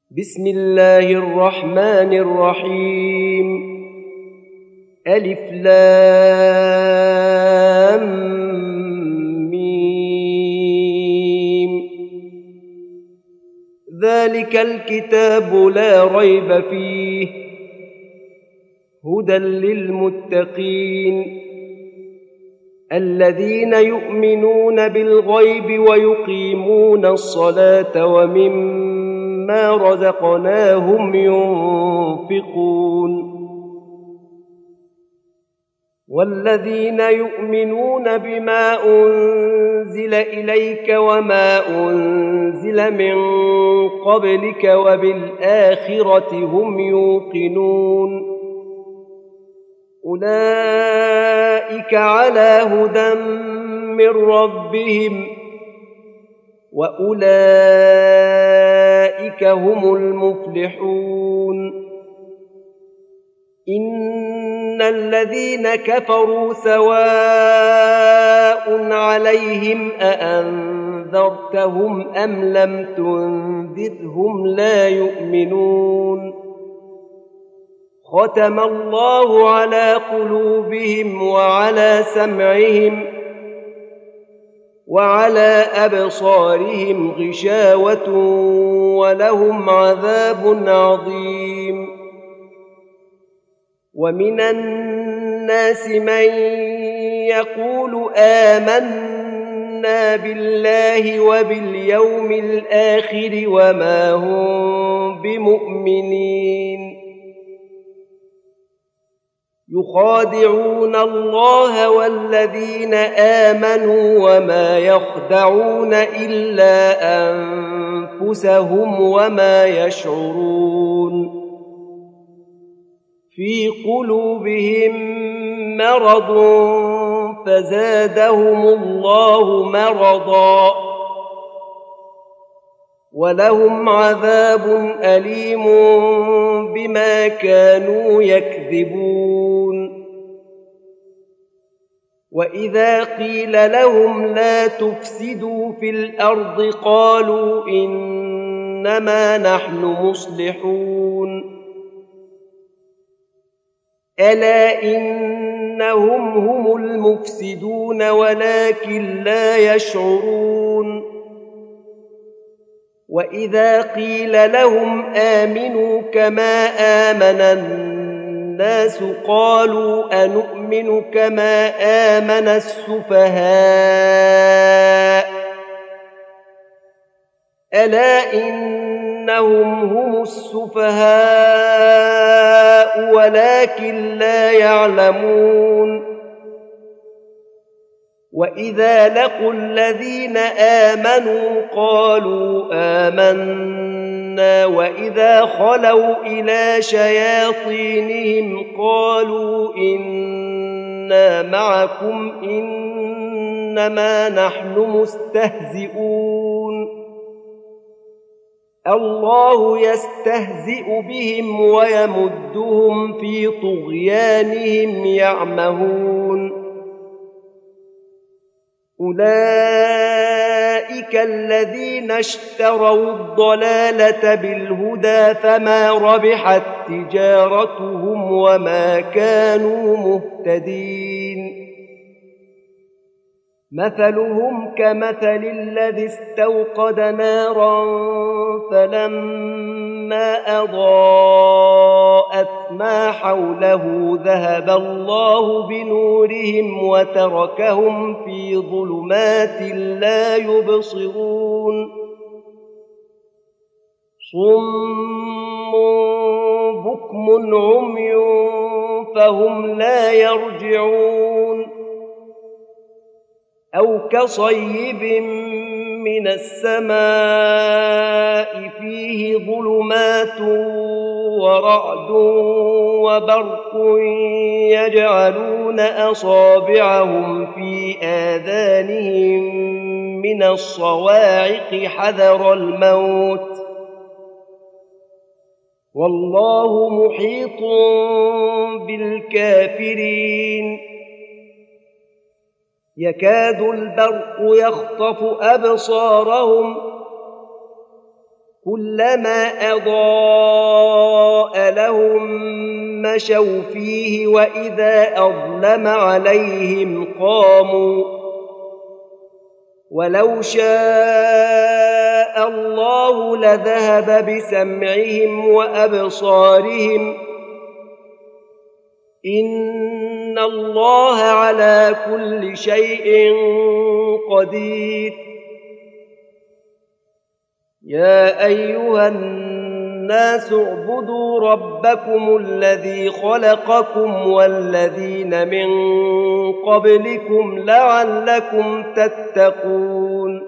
بسم الله الرحمن الرحيم ألف لام ميم ذلك الكتاب لا ريب فيه هدى للمتقين الذين يؤمنون بالغيب ويقيمون الصلاة ومما رزقناهم ينفقون والذين يؤمنون بما أنزل إليك وما أنزل من قبلك وبالآخرة هم يوقنون أولئك على هدى من ربهم وأولئك هم المفلحون إن الذين كفروا سواء عليهم أأنذرتهم أم لم تنذرهم لا يؤمنون ختم الله على قلوبهم وعلى سمعهم وعلى أبصارهم غشاوة ولهم عذاب عظيم ومن الناس من يقول آمنا بالله وباليوم الآخر وما هم بمؤمنين يخادعون الله والذين آمنوا وما يخدعون إلا أنفسهم وما يشعرون في قلوبهم مرض فزادهم الله مرضا ولهم عذاب أليم بما كانوا يكذبون وإذا قيل لهم لا تفسدوا في الأرض قالوا إنما نحن مصلحون ألا إنهم هم المفسدون ولكن لا يشعرون وإذا قيل لهم آمنوا كما آمن الناس قالوا أنؤمن كما آمن السفهاء ألا إنهم هم السفهاء ولكن لا يعلمون وإذا لقوا الذين آمنوا قالوا آمنا وإذا خلوا إلى شياطينهم قالوا إنا معكم إنما نحن مستهزئون الله يستهزئ بهم ويمدهم في طغيانهم يعمهون أولئك الذين اشتروا الضلالة بالهدى فما ربحت تجارتهم وما كانوا مهتدين مثلهم كمثل الذي استوقد نارا فلما أضاءت ما حوله ذهب الله بنورهم وتركهم في ظلمات لا يبصرون صم بكم عمي فهم لا يرجعون أو كصيب من السماء فيه ظلمات ورعد وبرق يجعلون أصابعهم في آذانهم من الصواعق حذر الموت والله محيط بالكافرين يكاد البرق يخطف أبصارهم كلما أضاء لهم مشوا فيه وإذا أظلم عليهم قاموا ولو شاء الله لذهب بسمعهم وأبصارهم إن الله على كل شيء قدير يا أيها الناس اعبدوا ربكم الذي خلقكم والذين من قبلكم لعلكم تتقون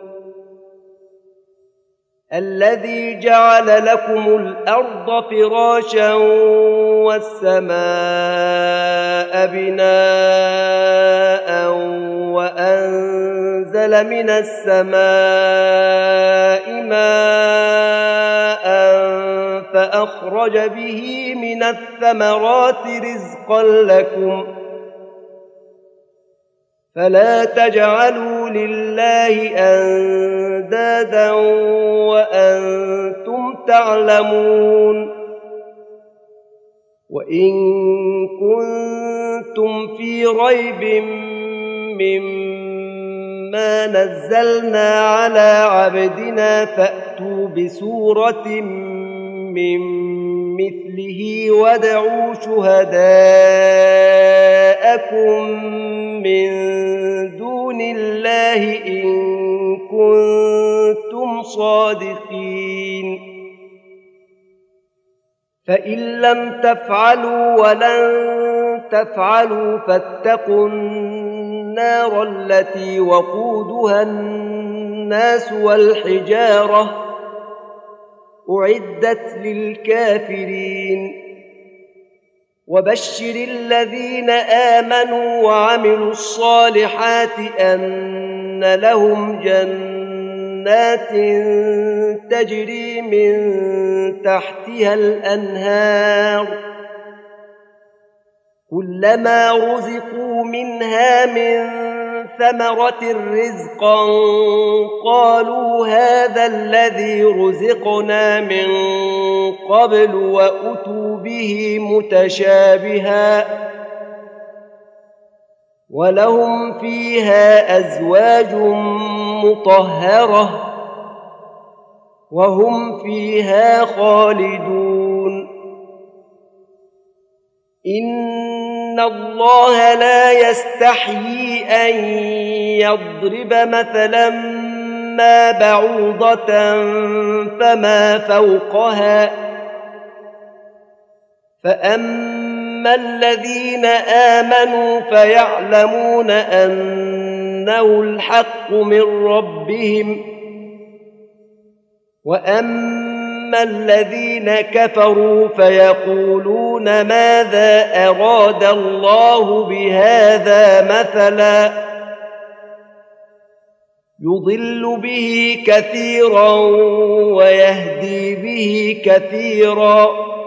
الذي جعل لكم الأرض فراشا والسماء بناء وأنزل من السماء ماء فأخرج به من الثمرات رزقا لكم فلا تجعلوا لله أندادا وأنتم تعلمون وإن كنتم في ريب مما نزلنا على عبدنا فأتوا بسورة من مثله وادعوا شهداءكم من دون الله إن كنتم صادقين فإن لم تفعلوا ولن تفعلوا فاتقوا النار التي وقودها الناس والحجارة أعدت للكافرين وبشر الذين آمنوا وعملوا الصالحات أن لهم جنات تجري من تحتها الأنهار كلما رزقوا منها من ثمرة رزقا قالوا هذا الذي رزقنا من قبل وأتوا به متشابها ولهم فيها أزواج مطهرة وهم فيها خالدون إن الله لا يستحيي أن يضرب مثلا ما بعوضة فما فوقها فأما الذين آمنوا فيعلمون أنه الحق من ربهم وأما الذين كفروا فيقولون ماذا أراد الله بهذا مثلا يضل به كثيرا ويهدي به كثيرا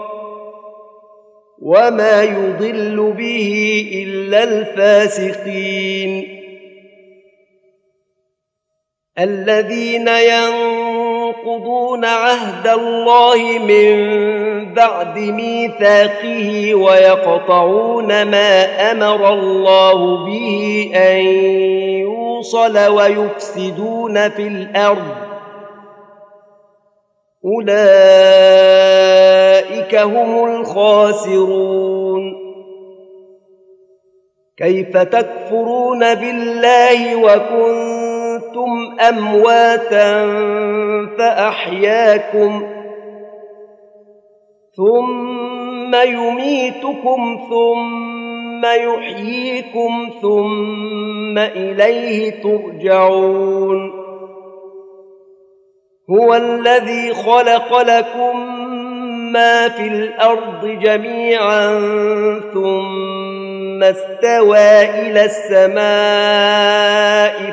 وما يضل به إلا الفاسقين الذين ينقضون عهد الله من بعد ميثاقه ويقطعون ما أمر الله به أن يوصل ويفسدون في الأرض أولئك هم الخاسرون كيف تكفرون بالله وكنتم أمواتا فأحياكم ثم يميتكم ثم يحييكم ثم إليه ترجعون هو الذي خلق لكم ما في الأرض جميعا ثم استوى إلى السماء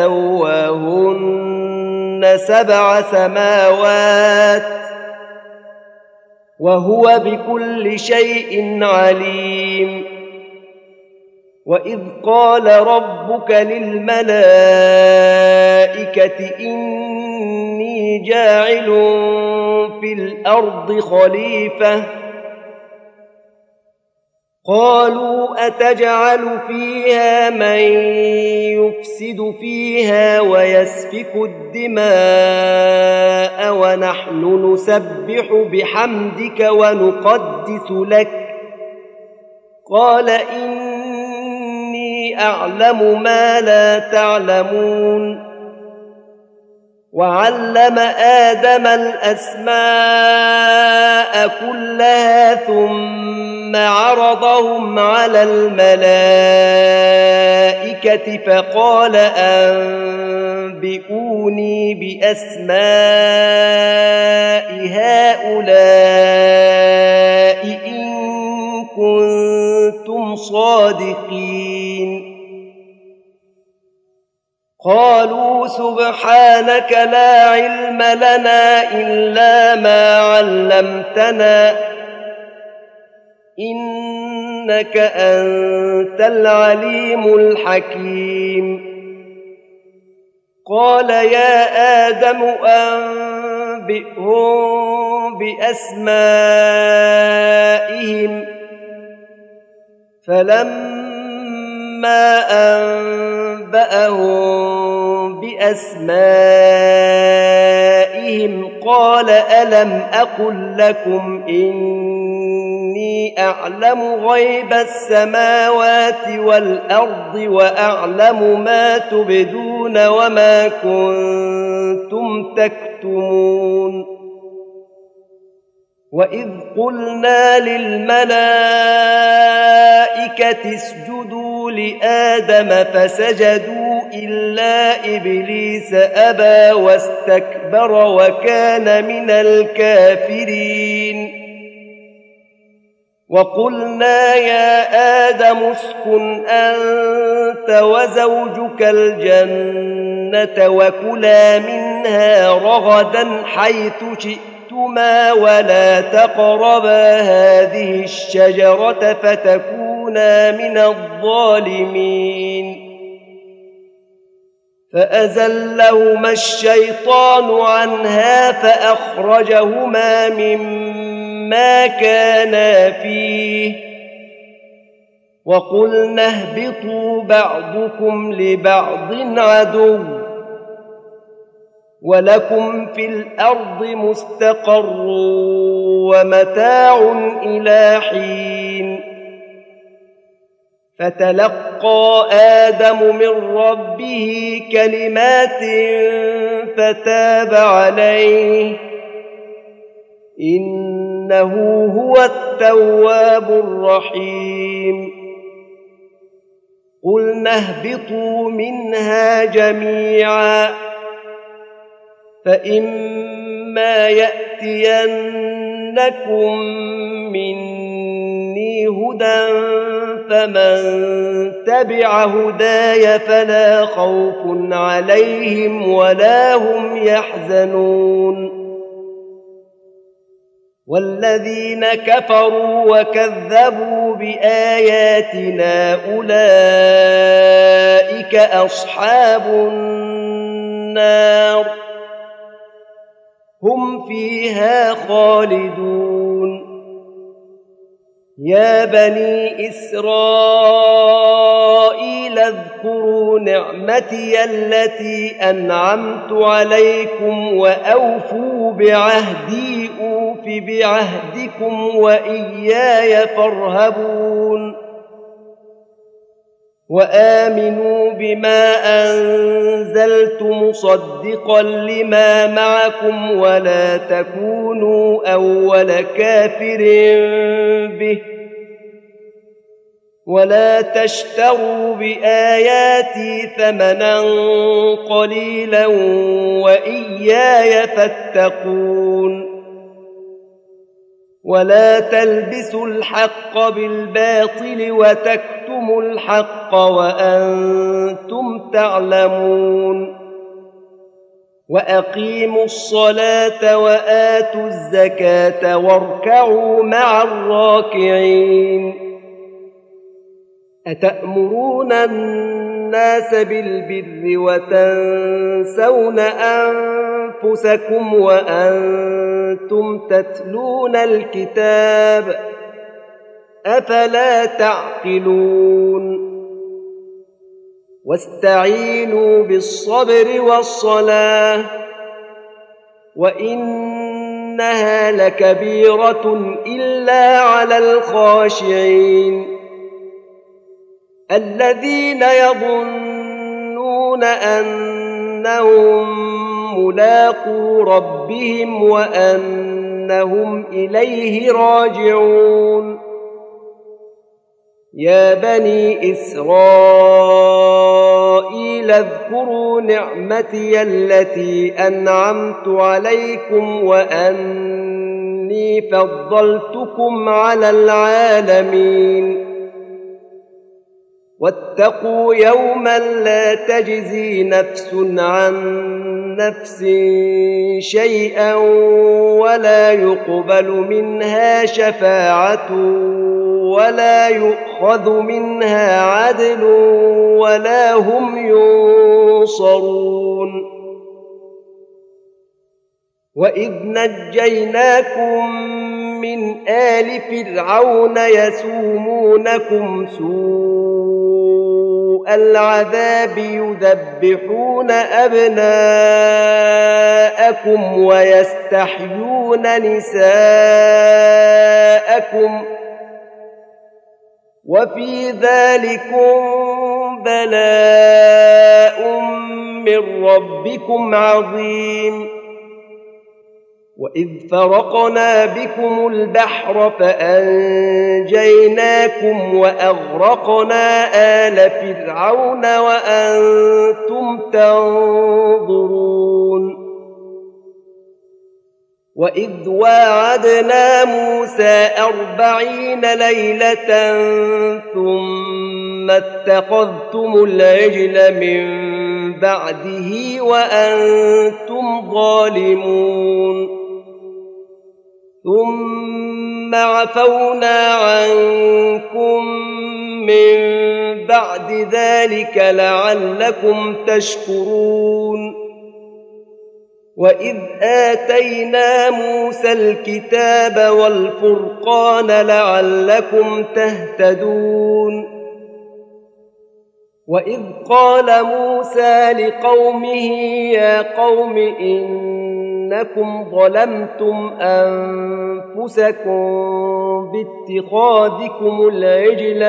فسواهن 7 سماوات وهو بكل شيء عليم وإذ قال ربك للملائكة إني جاعل في الأرض خليفة قالوا أتجعل فيها من يفسد فيها ويسفك الدماء ونحن نسبح بحمدك ونقدس لك قال إني أعلم ما لا تعلمون وعلم آدم الأسماء كلها ثم عرضهم على الملائكة فقال أنبئوني بأسماء هؤلاء إن كنتم صادقين قالوا سبحانك لا علم لنا إلا ما علمتنا إنك أنت العليم الحكيم قال يا آدم أنبئهم بأسمائهم فلما أنبأهم بأسمائهم قال ألم أقل لكم إني أعلم غيب السماوات والأرض وأعلم ما تبدون وما كنتم تكتمون وإذ قلنا للملائكة اسجدوا لآدم فسجدوا إلا إبليس أبى واستكبر وكان من الكافرين وقلنا يا آدم اسكن أنت وزوجك الجنة وكلا منها رغدا حيث شئتما ولا تقربا هذه الشجرة فتكونا من الظالمين فأزلهما الشيطان عنها فأخرجهما مما كانا فيه وقلنا اهبطوا بعضكم لبعض عدو ولكم في الأرض مستقر ومتاع إلى حين فتلقى آدم من ربه كلمات فتاب عليه إنه هو التواب الرحيم قلنا اهبطوا منها جميعا فإما يأتينكم مني هدى فمن تبع هداي فلا خوف عليهم ولا هم يحزنون والذين كفروا وكذبوا بآياتنا أولئك أصحاب النار هم فيها خالدون يا بني إسرائيل اذكروا نعمتي التي أنعمت عليكم وأوفوا بعهدي أوف بعهدكم وإياي فارهبون وآمنوا بما أنزلت مصدقا لما معكم ولا تكونوا أول كافر به ولا تشتروا بآياتي ثمنا قليلا وإياي فاتقون ولا تلبسوا الحق بالباطل وتكتموا الحق وأنتم تعلمون وأقيموا الصلاة وآتوا الزكاة واركعوا مع الراكعين أتأمرون الناس بالبر وتنسون أنفسكم وأنتم تتلون الكتاب أفلا تعقلون واستعينوا بالصبر والصلاة وإنها لكبيرة إلا على الخاشعين الذين يظنون أنهم ملاقو ربهم وأنهم إليه راجعون يا بني إسرائيل اذكروا نعمتي التي أنعمت عليكم وأني فضلتكم على العالمين واتقوا يوما لا تجزي نفس عن نفس شيئا ولا يقبل منها شفاعة ولا يؤخذ منها عدل ولا هم ينصرون وإذ نجيناكم من آل فرعون يسومونكم سوء العذاب يذبحون أبناءكم ويستحيون نساءكم وفي ذلكم بلاء من ربكم عظيم وإذ فرقنا بكم البحر فأنجيناكم وأغرقنا آل فرعون وأنتم تنظرون وإذ واعدنا موسى 40 ليلة ثم اتخذتم العجل من بعده وأنتم ظالمون ثم عفونا عنكم من بعد ذلك لعلكم تشكرون وإذ آتينا موسى الكتاب والفرقان لعلكم تهتدون وإذ قال موسى لقومه يا قوم إنكم ظلمتم أنفسكم باتخاذكم العجل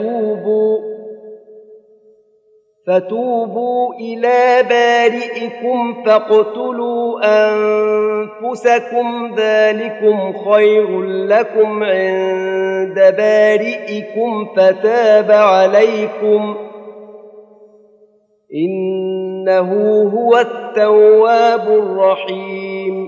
فتوبوا إلى بارئكم فاقتلوا أنفسكم ذلكم خير لكم عند بارئكم فتاب عليكم إنه هو التواب الرحيم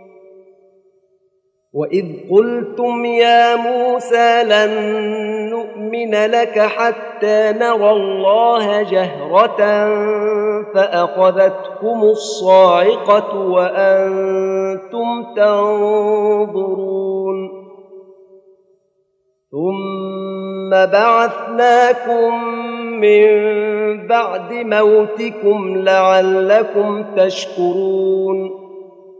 وإذ قلتم يا موسى لن نؤمن لك حتى نرى الله جهرة فأخذتكم الصاعقة وأنتم تنظرون ثم بعثناكم من بعد موتكم لعلكم تشكرون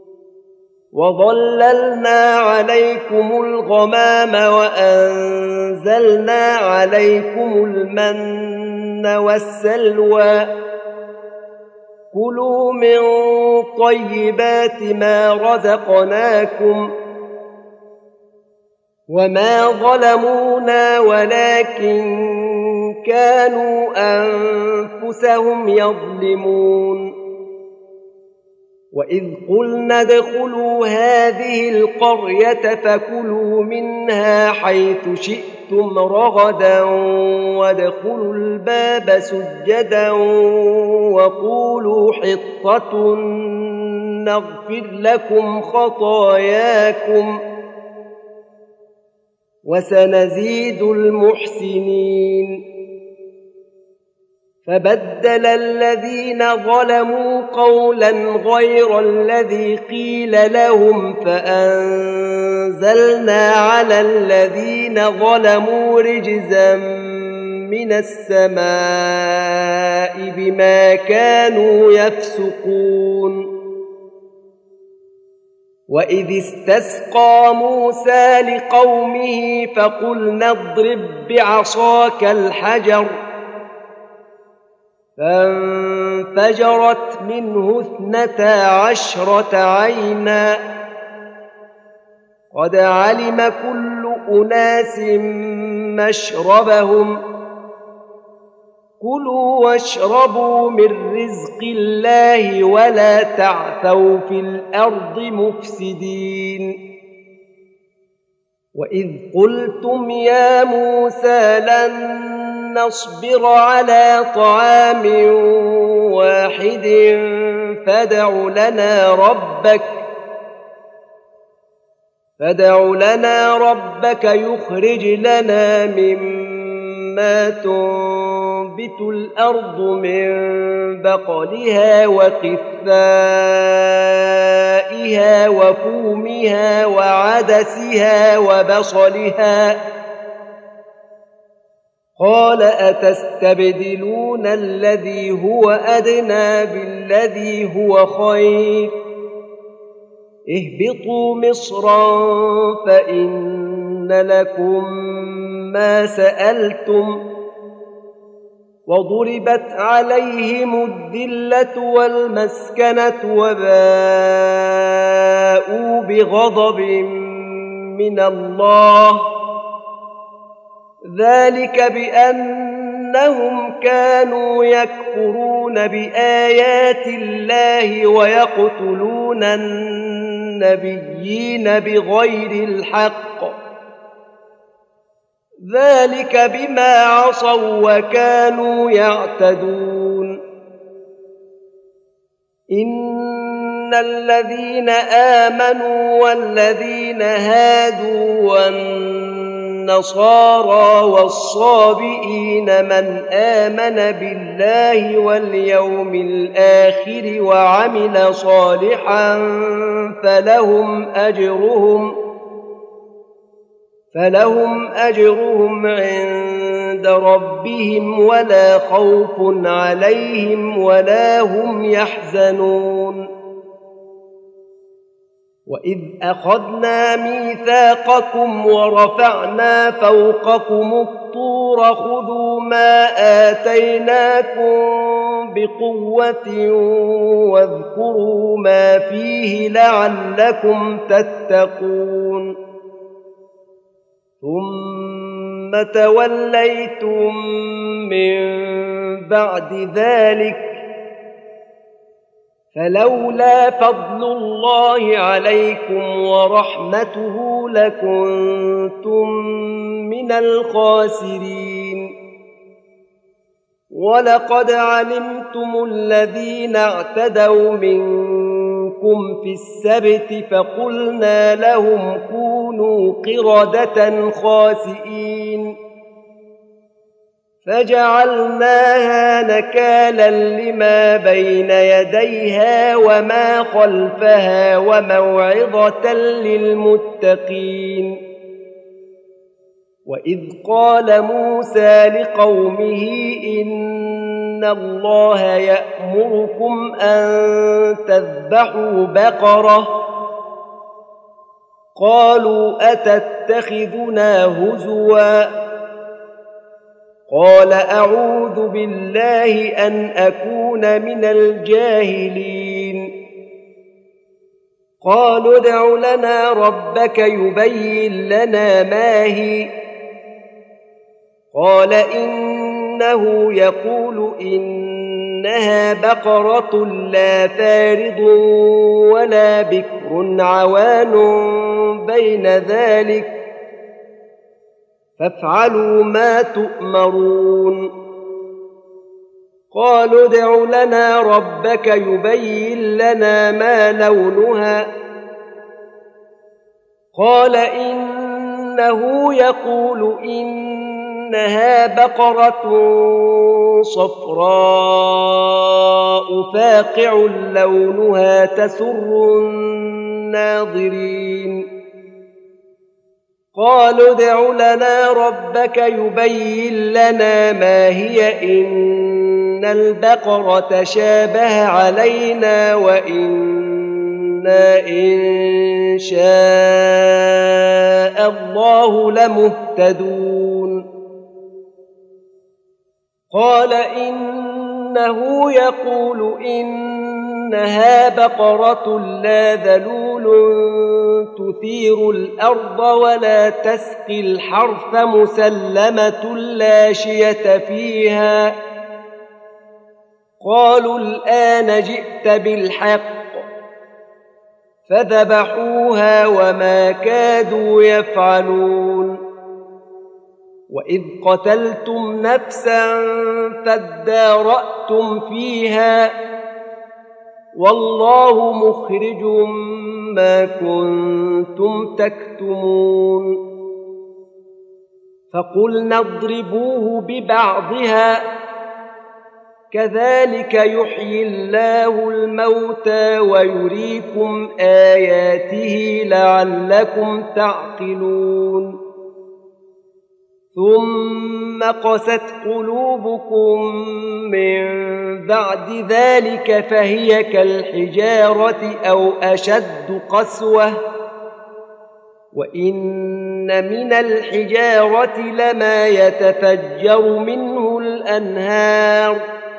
وظللنا عليكم الغمام وأنزلنا عليكم المن والسلوى كلوا من طيبات ما رزقناكم وما ظلمونا ولكن كانوا أنفسهم يظلمون وإذ قلنا ادخلوا هذه القرية فكلوا منها حيث شئتم رغدا وادخلوا الباب سجدا وقولوا حطة نغفر لكم خطاياكم وسنزيد المحسنين فبدل الذين ظلموا قولا غير الذي قيل لهم فأنزلنا على الذين ظلموا رجزا من السماء بما كانوا يفسقون وإذ استسقى موسى لقومه فقلنا اضرب بعصاك الحجر فانفجرت منه 12 عينا قد علم كل أناس مشربهم كلوا واشربوا من رزق الله ولا تعثوا في الأرض مفسدين وإذ قلتم يا موسى لن نصبر على طعام واحد فادع لنا ربك يخرج لنا مما تنبت الأرض من بقلها وقثائها وفومها وعدسها وبصلها قال أتستبدلون الذي هو أدنى بالذي هو خير اهبطوا مصرا فإن لكم ما سألتم وضربت عليهم الذلة والمسكنة وباءوا بغضب من الله ذلك بأنهم كانوا يكفرون بآيات الله ويقتلون النبيين بغير الحق ذلك بما عصوا وكانوا يعتدون إن الذين آمنوا والذين هادوا والنصارى والصابئين من آمن بالله واليوم الآخر وعمل صالحا فلهم أجرهم عند ربهم ولا خوف عليهم ولا هم يحزنون وإذ أخذنا ميثاقكم ورفعنا فوقكم الطور خذوا ما آتيناكم بقوة واذكروا ما فيه لعلكم تتقون ثم توليتم من بعد ذلك فلولا فضل الله عليكم ورحمته لكنتم من الخاسرين ولقد علمتم الذين اعتدوا منكم في السبت فقلنا لهم كونوا قردة خاسئين فجعلناها نكالا لما بين يديها وما خلفها وموعظة للمتقين وإذ قال موسى لقومه إن الله يأمركم أن تذبحوا بقرة قالوا أتتخذنا هزوا قال أعوذ بالله أن أكون من الجاهلين قالوا ادع لنا ربك يبين لنا ما هي قال إنه يقول إنها بقرة لا فارض ولا بكر عوان بين ذلك فافعلوا ما تؤمرون قالوا ادع لنا ربك يبين لنا ما لونها قال إنه يقول إنها بقرة صفراء فاقع لونها تسر الناظرين قالوا ادع لنا ربك يبين لنا ما هي إن البقرة تشابه علينا وإنا إن شاء الله لمهتدون قال إنه يقول إنها بقرة لا ذلول تثير الأرض ولا تسقي الحرث مسلمة لا شية فيها قالوا الآن جئت بالحق فذبحوها وما كادوا يفعلون وإذ قتلتم نفسا فادارأتم فيها والله مخرج ما كنتم تكتمون فقلنا اضربوه ببعضها كذلك يحيي الله الموتى ويريكم آياته لعلكم تعقلون ثم قست قلوبكم من بعد ذلك فهي كالحجارة أو أشد قسوة وإن من الحجارة لما يتفجر منه الأنهار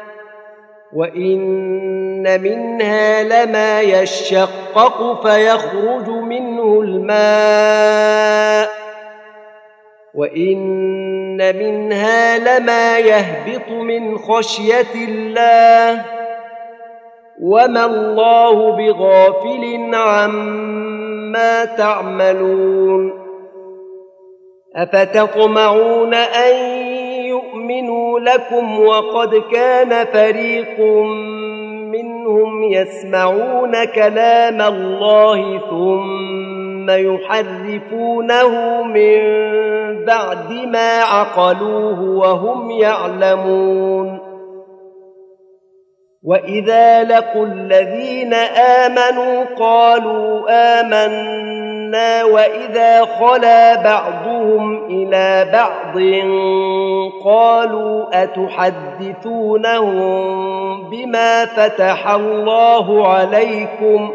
وإن منها لما يشقق فيخرج منه الماء وإن منها لما يهبط من خشية الله وما الله بغافل عما تعملون أفتطمعون أن يؤمنوا لكم وقد كان فريق منهم يسمعون كلام الله ثم يحرفونه من بعد ما عقلوه وهم يعلمون وإذا لقوا الذين آمنوا قالوا آمنا وإذا خلا بعضهم إلى بعض قالوا أتحدثونهم بما فتح الله عليكم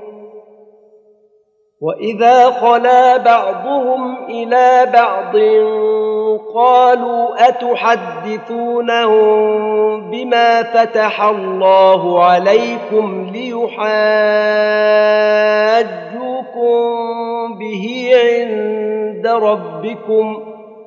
وإذا خلا بعضهم إلى بعض قالوا أتحدثونهم بما فتح الله عليكم ليحاجوكم به عند ربكم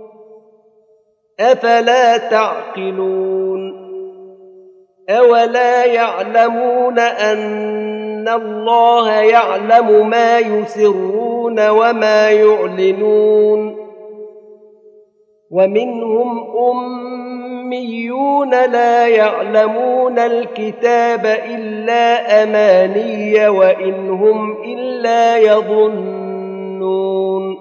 أفلا تعقلون أولا يعلمون أن الله يعلم ما يسرون وما يعلنون ومنهم أميون لا يعلمون الكتاب إلا أماني وإن هم إلا يظنون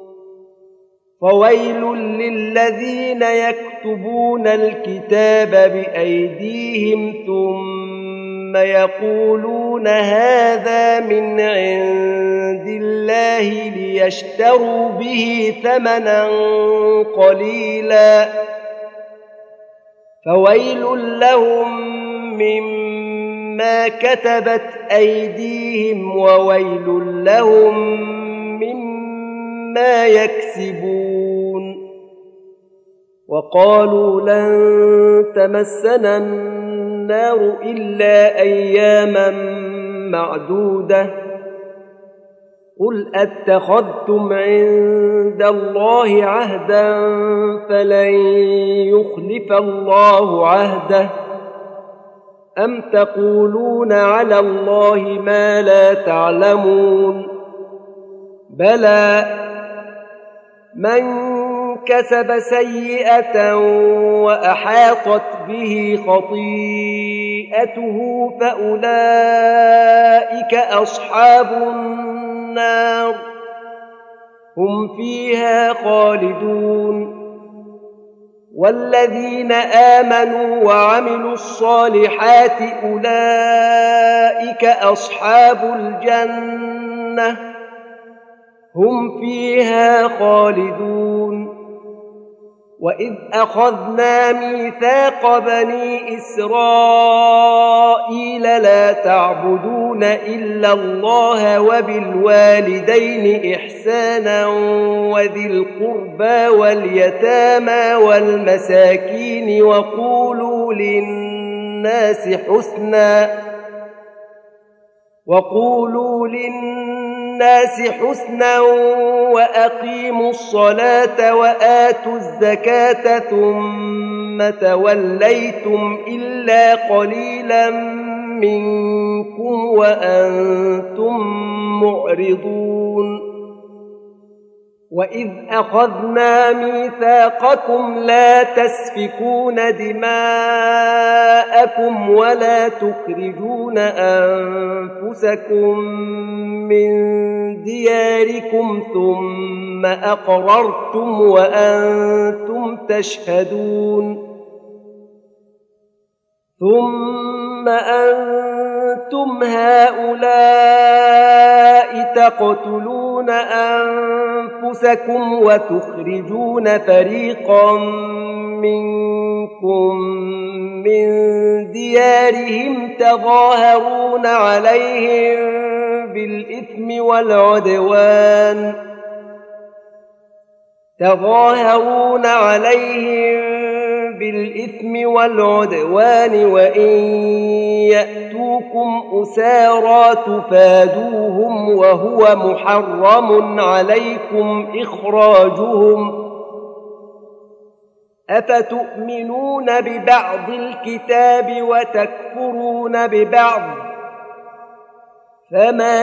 فويل للذين يكتبون الكتاب بأيديهم ثم يقولون هذا من عند الله ليشتروا به ثمنا قليلا فويل لهم مما كتبت أيديهم وويل لهم مما يكسبون وقالوا لن تمسنا النار إلا أياما معدودة قل أتخذتم عند الله عهدا فلن يخلف الله عهده أم تقولون على الله ما لا تعلمون بلى من كسب سيئة وأحاطت به خطيئته فأولئك أصحاب النار هم فيها خالدون والذين آمنوا وعملوا الصالحات أولئك أصحاب الجنة هم فيها خالدون. وإذ أخذنا ميثاق بني إسرائيل لا تعبدون إلا الله وبالوالدين إحسانا وذي القربى واليتامى والمساكين وقولوا للناس حسنا وأقيموا الصلاة وآتوا الزكاة ثم توليتم إلا قليلا منكم وأنتم معرضون. وإذ أخذنا ميثاقكم لا تسفكون دماءكم ولا تخرجون أنفسكم من دياركم ثم أقررتم وأنتم تشهدون. ثم أنتم هؤلاء تقتلون أنفسكم وتخرجون فريقا منكم من ديارهم تظاهرون عليهم بالإثم والعدوان وإن يأتوكم أسارى تفادوهم وهو محرم عليكم إخراجهم. أفتؤمنون ببعض الكتاب وتكفرون ببعض؟ فما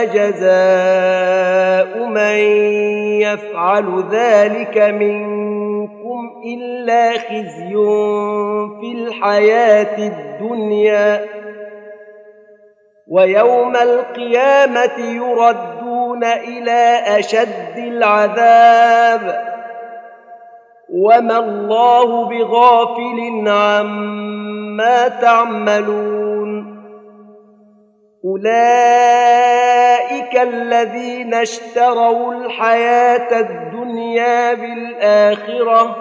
جزاء من يفعل ذلك منكم إلا خزي في الحياة الدنيا ويوم القيامة يردون إلى أشد العذاب وما الله بغافل عما تعملون. أولئك الذين اشتروا الحياة الدنيا بالآخرة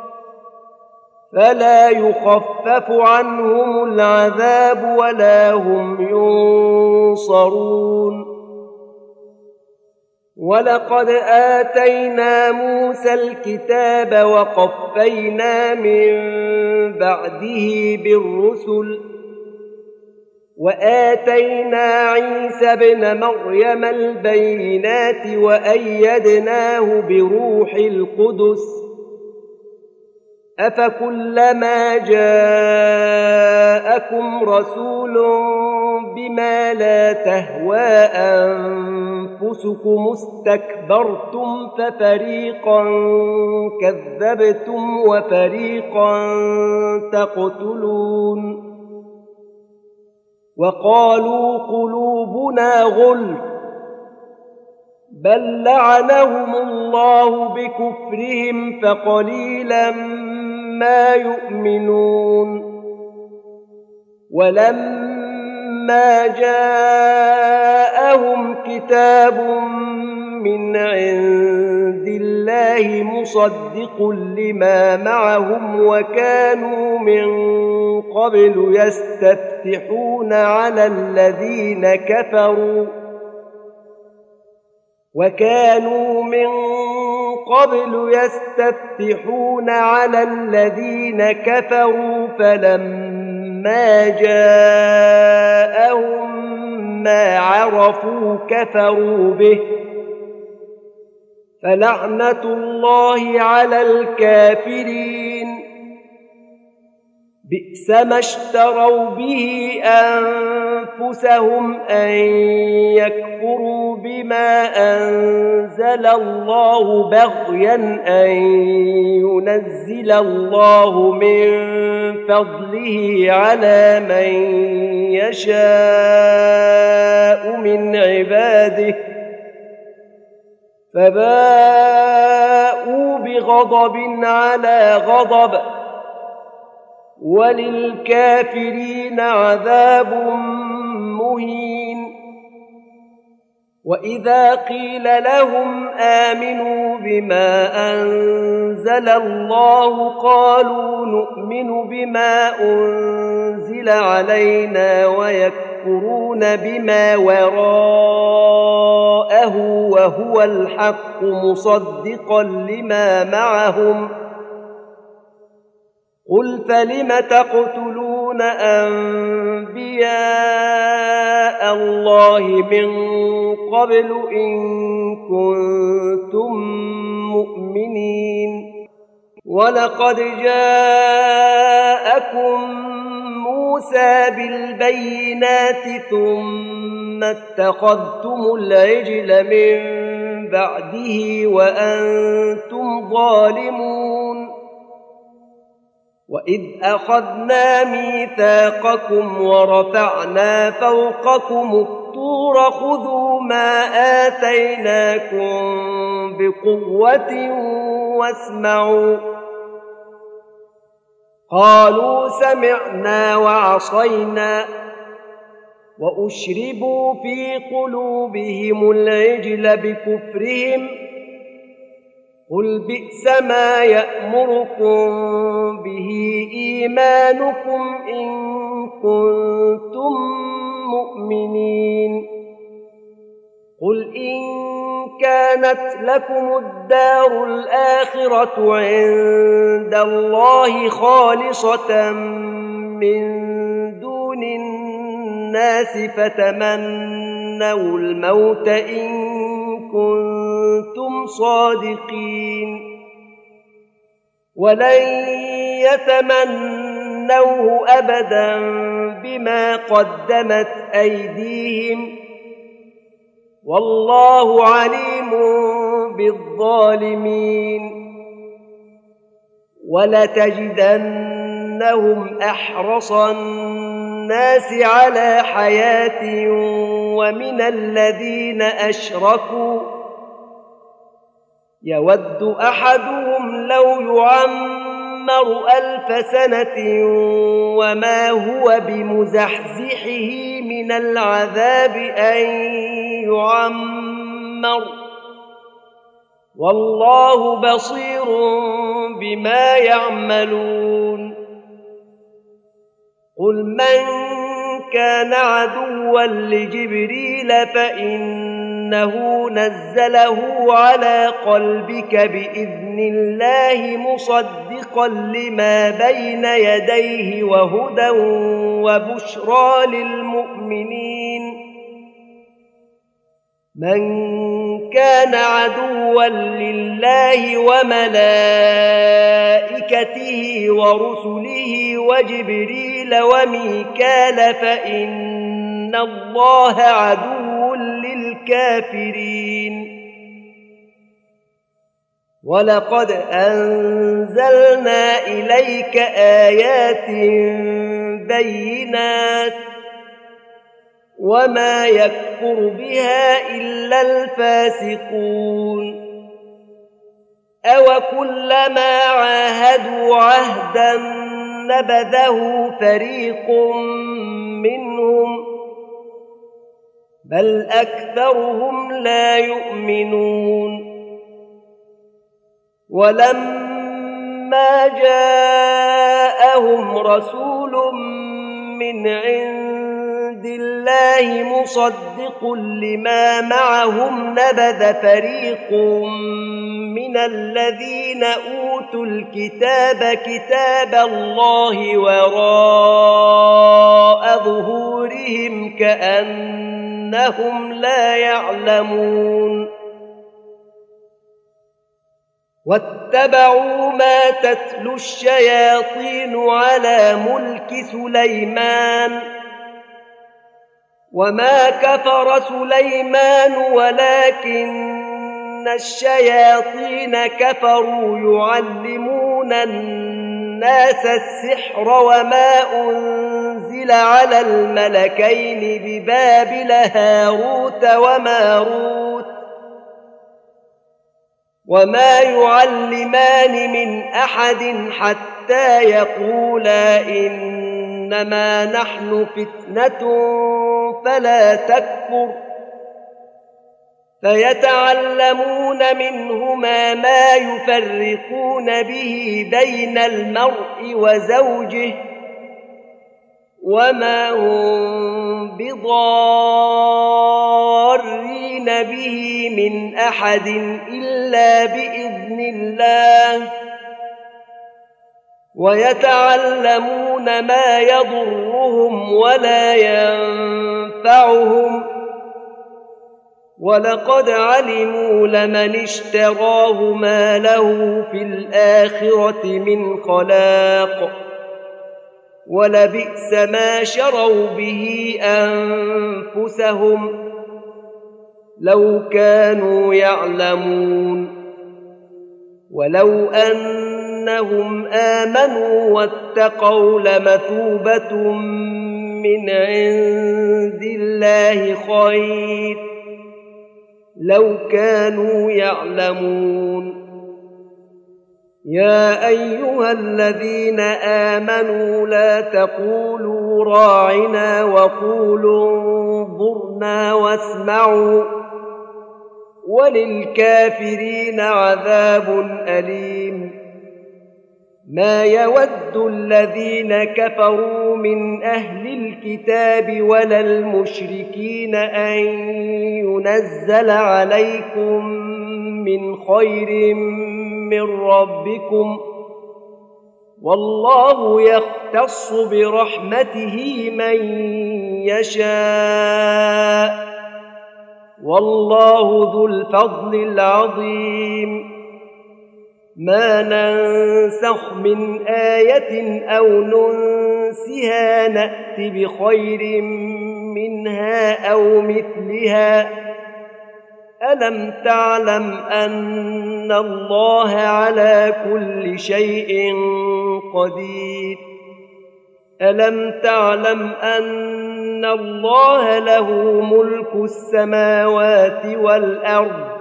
فلا يخفف عنهم العذاب ولا هم ينصرون. ولقد آتينا موسى الكتاب وقفينا من بعده بالرسل وآتينا عيسى ابن مريم البينات وأيدناه بروح القدس أفكلما جاءكم رسول بما لا تهوى أنفسكم استكبرتم ففريقا كذبتم وفريقا تقتلون. وقالوا قلوبنا غلف بل لعنهم الله بكفرهم فقليلا ما يؤمنون. ولما جاءهم كتاب من عند الله مصدق لما معهم وكانوا من قبل يستفتحون على الذين كفروا فلما جاءهم ما عرفوا كفروا به فلعنة الله على الكافرين. بئس ما اشتروا به أنفسهم أن يكفروا بما أنزل الله بغيا أن ينزل الله من فضله على من يشاء من عباده فباءوا بغضب على غضب وللكافرين عذاب مهين. وإذا قيل لهم آمنوا بما أنزل الله قالوا نؤمن بما أنزل علينا ويكفرون بما وراءه وهو الحق مصدقا لما معهم قل فلم تقتلون أنبياء الله من قبل إن كنتم مؤمنين ولقد جاءكم موسى بالبينات ثم اتخذتم العجل من بعده وأنتم ظالمون وإذ أخذنا ميثاقكم ورفعنا فوقكم الطور خذوا ما آتيناكم بقوة واسمعوا قالوا سمعنا وعصينا وأشربوا في قلوبهم العجل بكفرهم قل بئس ما يأمركم به إيمانكم إن كنتم مؤمنين قل إن كانت لكم الدار الآخرة عند الله خالصة من دون الناس فتمنوا الموت إن كنتم صادقين ولن يتمنوه أبدا بما قدمت أيديهم والله عليم بالظالمين ولتجدنهم أحرص الناس على حياة ومن الذين أشركوا يود أحدهم لو يعمر 1000 سنة وما هو بمزحزحه من العذاب أن يعمر والله بصير بما يعملون قل من كان عدوا لجبريل فإنه نزله على قلبك بإذن الله مصدقا لما بين يديه وهدى وبشرى للمؤمنين من كان عدوا لله وملائكته ورسله وجبريل وميكال فإن الله عدو للكافرين ولقد أنزلنا إليك آيات بينات وما يكفر بها إلا الفاسقون أوكلما عاهدوا عهدا نبذه فريق منهم بل أكثرهم لا يؤمنون ولما جاءهم رسول من عند الله مصدق لما معهم نبذ فريق من الذين أوتوا الكتاب كتاب الله وراء ظهورهم كأنهم لا يعلمون واتبعوا ما تتلو الشياطين على ملك سليمان وما كفر سليمان ولكن الشياطين كفروا يعلمون الناس السحر وما أنزل على الملكين ببابل هاروت وماروت وما يعلمان من أحد حتى يقولا إنما نحن فتنة فلا تكفر فيتعلمون منهما ما يفرقون به بين المرء وزوجه وما هم بضارين به من أحد إلا بإذن الله ويتعلمون ما يضرهم ولا ينفعهم ولقد علموا لمن اشتراه ما له في الآخرة من خلاق ولبئس ما شروا به أنفسهم لو كانوا يعلمون ولو أنهم آمنوا واتقوا لمثوبة من عند الله خير لو كانوا يعلمون يا أيها الذين آمنوا لا تقولوا راعنا وقولوا انظرنا واسمعوا وللكافرين عذاب أليم ما يود الذين كفروا من أهل الكتاب ولا المشركين أن ينزل عليكم من خير من ربكم والله يختص برحمته من يشاء والله ذو الفضل العظيم ما ننسخ من آية أو ننسها نأت بخير منها أو مثلها ألم تعلم أن الله على كل شيء قدير ألم تعلم أن الله له ملك السماوات والأرض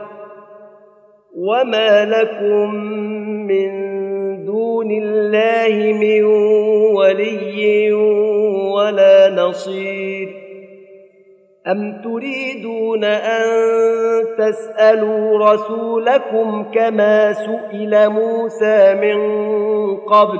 وما لكم من دون الله من ولي ولا نصير أم تريدون أن تسألوا رسولكم كما سئل موسى من قبل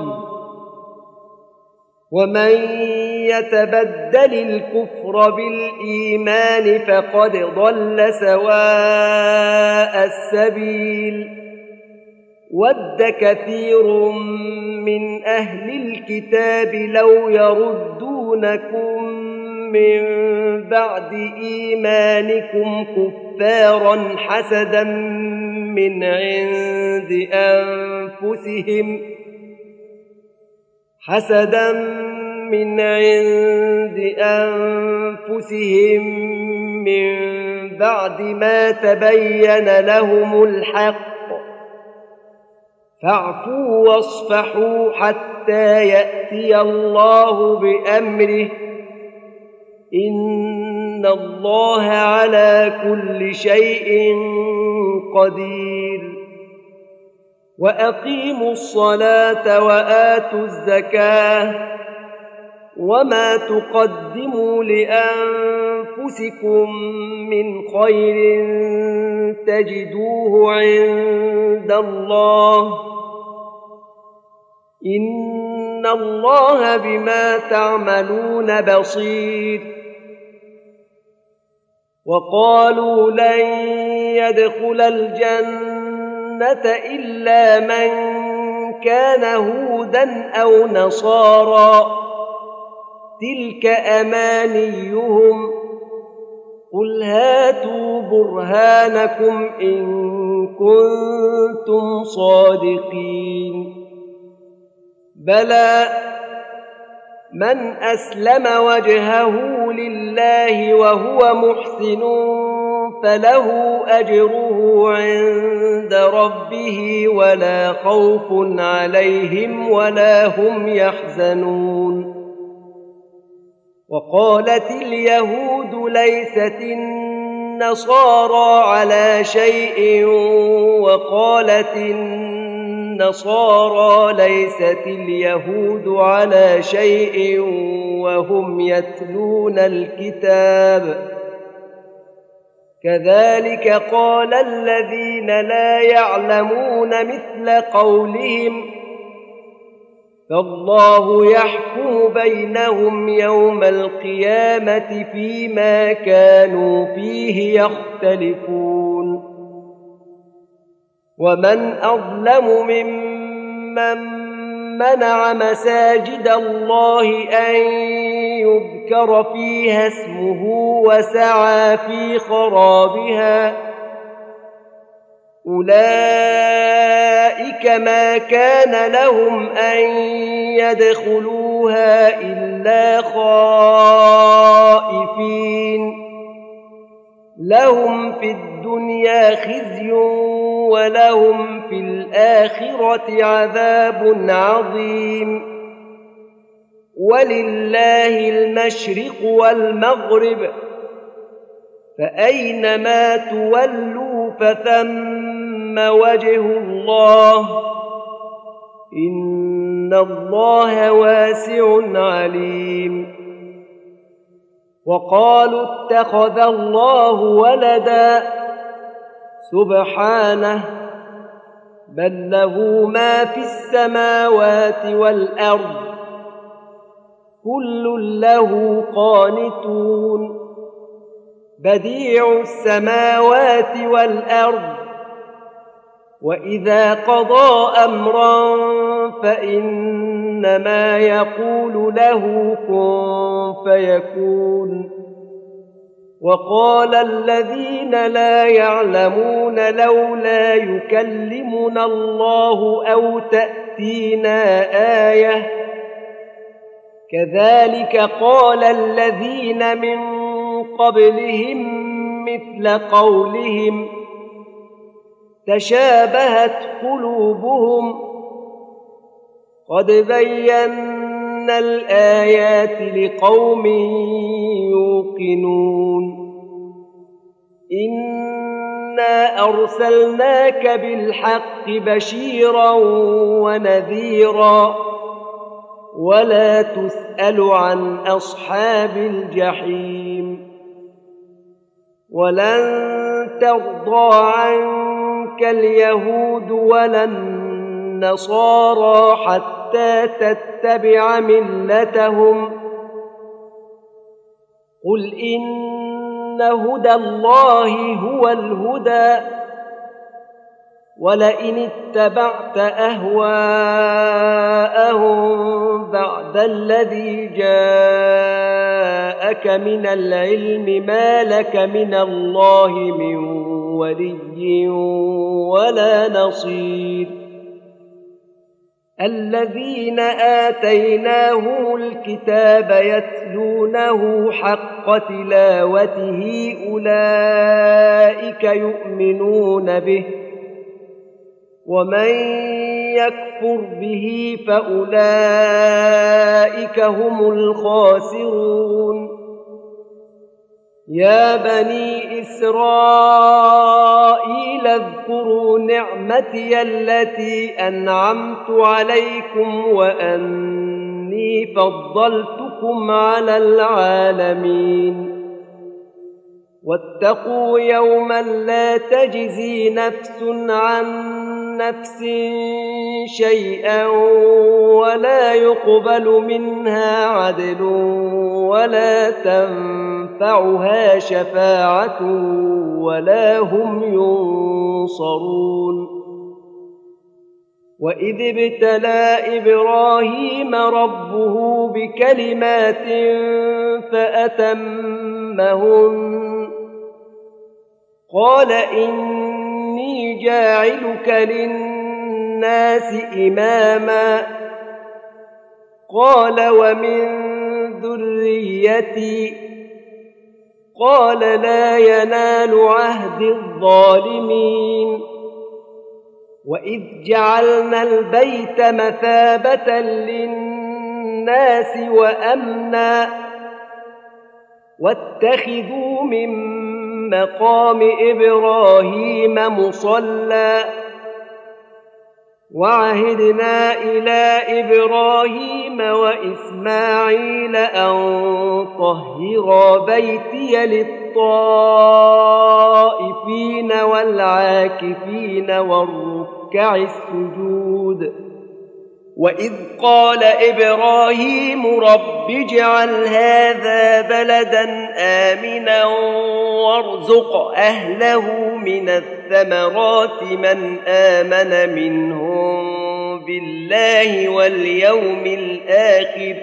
ومن يتبدل الكفر بالإيمان فقد ضل سواء السبيل ود كثير من أهل الكتاب لو يردونكم من بعد إيمانكم كفارا حسدا من عند أنفسهم من بعد ما تبين لهم الحق فاعفوا واصفحوا حتى يأتي الله بأمره إن الله على كل شيء قدير وأقيموا الصلاة وآتوا الزكاة وما تقدموا لأنفسكم من خير تجدوه عند الله إن الله بما تعملون بصير وقالوا لن يدخل الجنة إلا من كان هودا أو نصارى تلك أمانيهم قل هاتوا برهانكم إن كنتم صادقين بلى من أسلم وجهه لله وهو محسن فله أجره عند ربه ولا خوف عليهم ولا هم يحزنون وقالت اليهود ليست النصارى على شيء وقالت النصارى ليست اليهود على شيء وهم يتلون الكتاب كذلك قال الذين لا يعلمون مثل قولهم فالله يحكم بينهم يوم القيامة فيما كانوا فيه يختلفون ومن أظلم ممن منع مساجد الله أن يذكر فيها اسمه وسعى في خرابها أولئك ما كان لهم أن يدخلوها إلا خائفين لهم في الدنيا خزي ولهم في الآخرة عذاب عظيم ولله المشرق والمغرب فأينما تولوا فثم وجه الله إن الله واسع عليم وقالوا اتخذ الله ولدا سبحانه بل له ما في السماوات والأرض كل له قانتون بديع السماوات والأرض وإذا قضى أمرا فإنما يقول له كن فيكون وقال الذين لا يعلمون لولا يكلمنا الله أو تأتينا آية كذلك قال الذين من قبلهم مثل قولهم تشابهت قلوبهم قد بينا الآيات لقوم يوقنون إنا أرسلناك بالحق بشيرا ونذيرا ولا تسأل عن أصحاب الجحيم ولن ترضى عنك اليهود ولا النصارى حتى تتبع ملتهم قل إن هدى الله هو الهدى ولئن اتبعت أهواءهم بعد الذي جاءك من العلم ما لك من الله من ولي ولا نصير الذين آتيناهم الكتاب يتلونه حق تلاوته أولئك يؤمنون به ومن يكفر به فأولئك هم الخاسرون يا بني إسرائيل اذكروا نعمتي التي أنعمت عليكم وأني فضلتكم على العالمين واتقوا يوما لا تجزي نفس عن نفس شيئا ولا يقبل منها عدل ولا تنفعها شفاعة ولا هم ينصرون وإذ ابتلى إبراهيم ربه بكلمات فأتمهن قال إني جاعلك للناس إماما قال ومن ذريتي قال لا ينال عهد الظالمين وإذ جعلنا البيت مثابة للناس وأمنا واتخذوا من مقام إبراهيم مصلى وعهدنا إلى إبراهيم وإسماعيل أن طهرا بيتي للطائفين والعاكفين والركع السجود. وإذ قال إبراهيم رب اجعل هذا بلدا آمنا وارزق أهله من الثمرات من آمن منهم بالله واليوم الآخر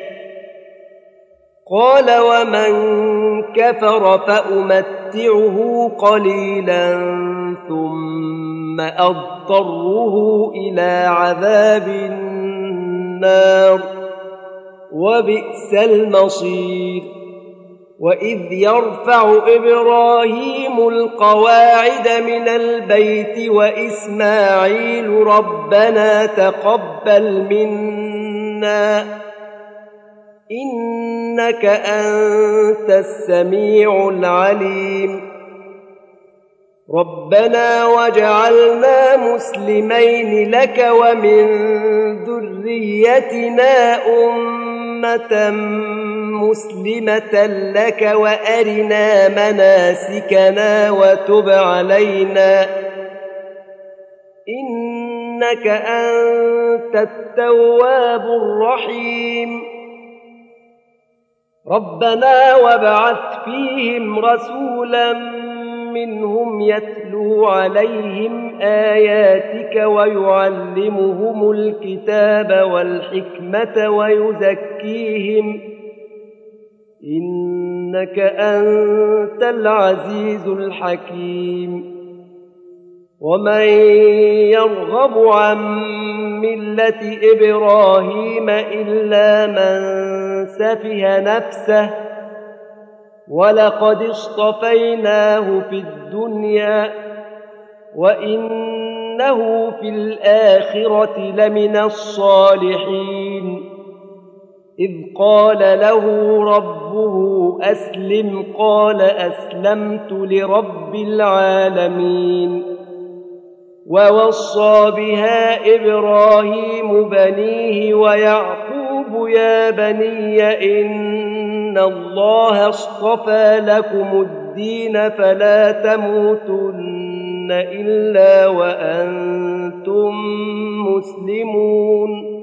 قال ومن كفر فأمتعه قليلا ثم أضطره إلى عذاب النار وبئس المصير. وإذ يرفع إبراهيم القواعد من البيت وإسماعيل ربنا تقبل منا إنك أنت السميع العليم. ربنا واجعلنا مسلمين لك ومن ذريتنا أمة مسلمة لك وأرنا مناسكنا وتب علينا إنك أنت التواب الرحيم. ربنا وابعث فيهم رسولا منهم يتلو عليهم آياتك ويعلمهم الكتاب والحكمة ويزكيهم إنك أنت العزيز الحكيم. ومن يرغب عن ملة إبراهيم إلا من سفه نفسه ولقد اصطفيناه في الدنيا وإنه في الآخرة لمن الصالحين. إذ قال له ربه أسلم قال أسلمت لرب العالمين. ووصى بها إبراهيم بنيه ويعقوب يا بني إن الله اصطفى لكم الدين فلا تموتن إلا وأنتم مسلمون.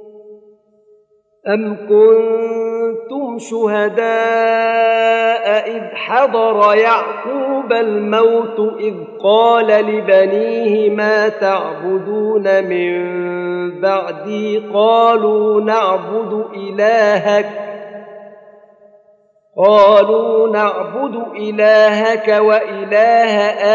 أم كنتم شهداء إذ حضر يعقوب الموت إذ قال لبنيه ما تعبدون من بعدي قالوا نعبد إلهك وإله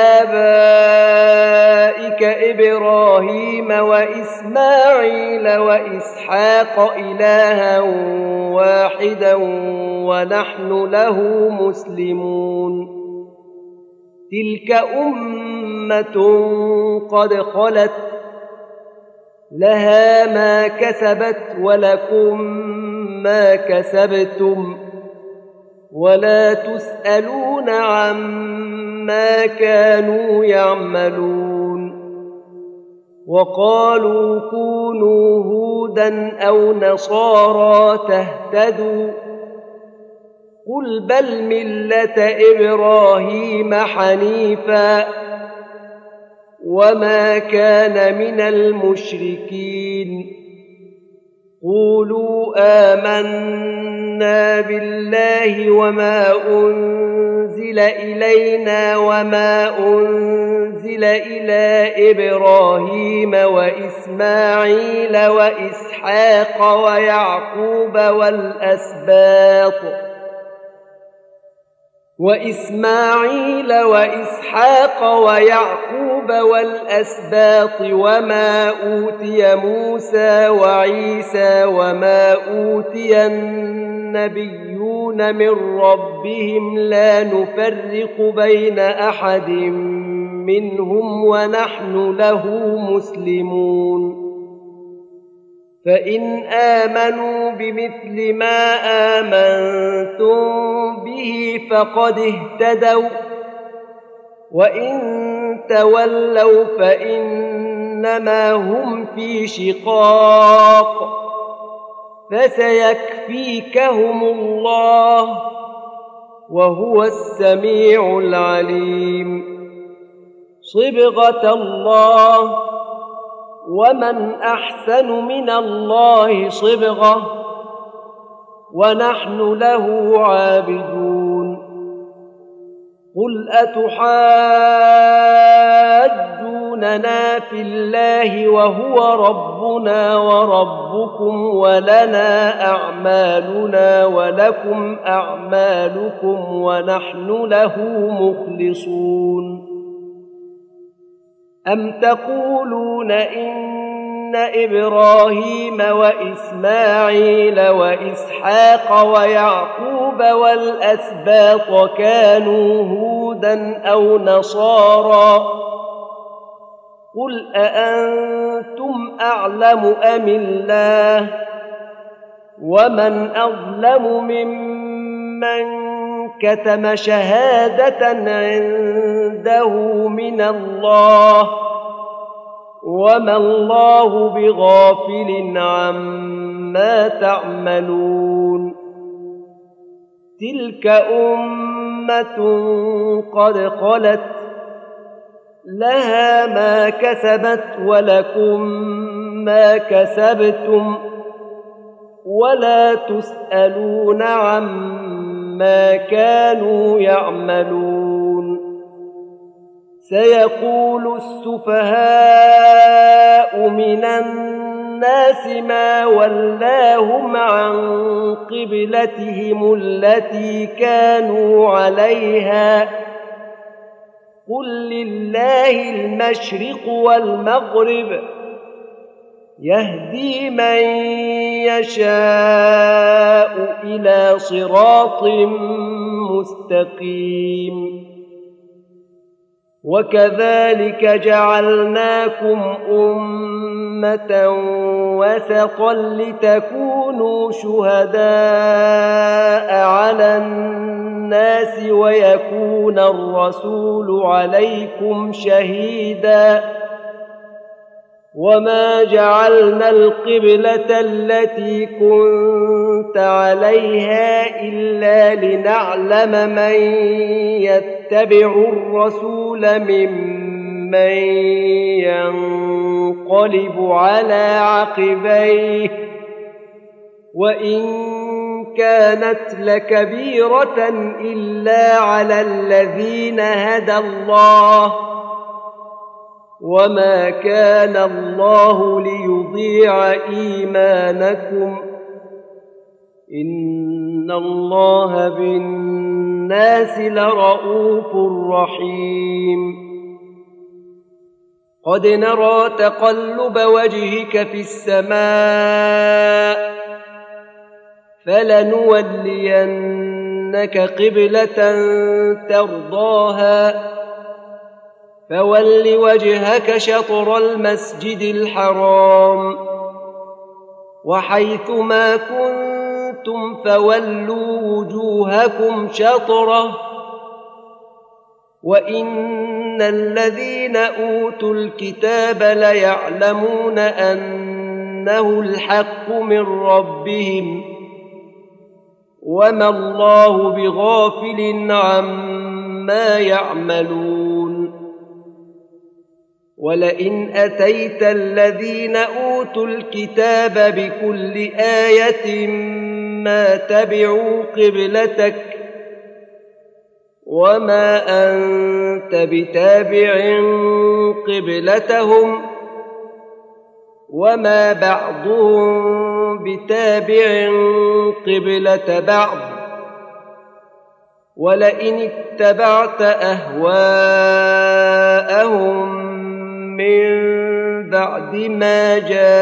آبائك إبراهيم وإسماعيل وإسحاق إلها واحدا ونحن له مسلمون. تلك أمة قد خلت لها ما كسبت ولكم ما كسبتم ولا تسألون عما كانوا يعملون. وقالوا كونوا هودا أو نصارى تهتدوا قل بل ملة إبراهيم حنيفا وما كان من المشركين. قولوا آمنا بالله وما أنزل إلينا وما أنزل إلى إبراهيم وإسماعيل وإسحاق ويعقوب والأسباط وما أوتي موسى وعيسى وما أوتي النبيون من ربهم لا نفرق بين أحد منهم ونحن له مسلمون. فإن آمنوا بمثل ما آمنتم به فقد اهتدوا وإن تولوا فإنما هم في شقاق فسيكفيكهم الله وهو السميع العليم. صبغة الله، ومن أحسن من الله صبغة، ونحن له عابدون. قل أتحاجوننا في الله وهو ربنا وربكم ولنا أعمالنا ولكم أعمالكم ونحن له مخلصون. أم تقولون إن إبراهيم وإسماعيل وإسحاق ويعقوب والأسباط كانوا هودا أو نصارى؟ قل أأنتم أعلم أم الله؟ ومن أظلم ممن كتم شهادة عنده من الله، وما الله بغافل عما تعملون. تلك أمة قد خلت، لها ما كسبت ولكم ما كسبتم، ولا تسألون عما كانوا يعملون. سيقول السفهاء من الناس ما ولاهم عن قبلتهم التي كانوا عليها، قل لله المشرق والمغرب، يهدي من يشاء إلى صراط مستقيم. وكذلك جعلناكم أمة وسطا لتكونوا شهداء على الناس ويكون الرسول عليكم شهيدا. وما جعلنا القبلة التي كنت عليها إلا لنعلم من يتبع الرسول ممن ينقلب على عقبيه، وإن كانت لكبيرة إلا على الذين هدى الله، وما كان الله ليضيع إيمانكم، إن الله بالناس لرءوف رحيم. قد نرى تقلب وجهك في السماء، فلنولينك قبلة ترضاها، فول وجهك شطر المسجد الحرام، وحيث ما كنتم فولوا وجوهكم شطره، وإن الذين أوتوا الكتاب ليعلمون أنه الحق من ربهم، وما الله بغافل عما يعملون. ولئن أتيت الذين أوتوا الكتاب بكل آية ما تبعوا قبلتك، وما أنت بتابع قبلتهم، وما بعضهم بتابع قبلة بعض. ولئن اتبعت أهواءهم من بعد ما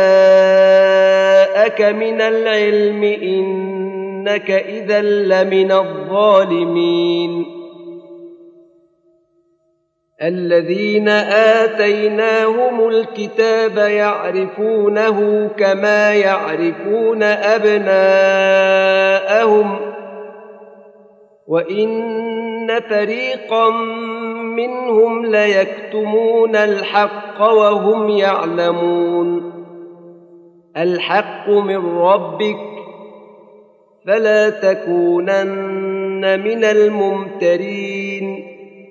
جاءك من العلم إنك إذا لمن الظالمين. الذين آتيناهم الكتاب يعرفونه كما يعرفون أبناءهم، وإن فريقا منهم ليكتمون الحق وهم يعلمون. الحق من ربك، فلا تكونن من الممترين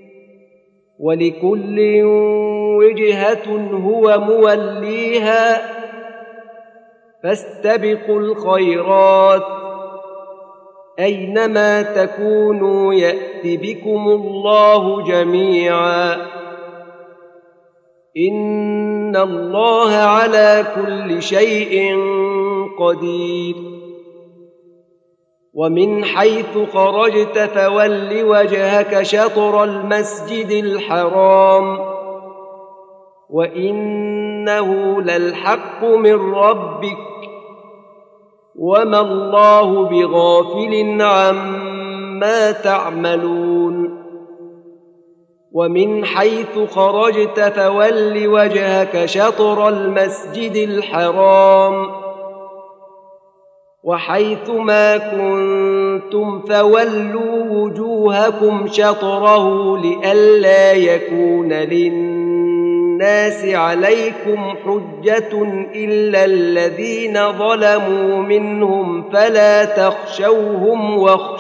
ولكل وجهة هو موليها فاستبقوا الخيرات أينما تكونوا يأت بكم الله جميعا إن الله على كل شيء قدير ومن حيث خرجت فول وجهك شطر المسجد الحرام وإنه للحق من ربك وما الله بغافل عما تعملون ومن حيث خرجت فول وجهك شطر المسجد الحرام وحيث ما كنتم فولوا وجوهكم شطره لئلا يكون للناس عليكم حجة إلا الذين ظلموا منهم فلا تخشوهم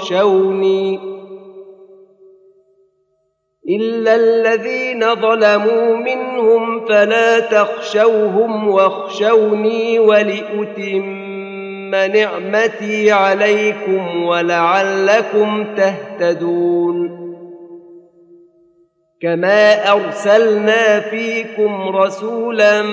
واخشوني ولأتم نعمتي عليكم ولعلكم تهتدون كما أرسلنا فيكم رسولا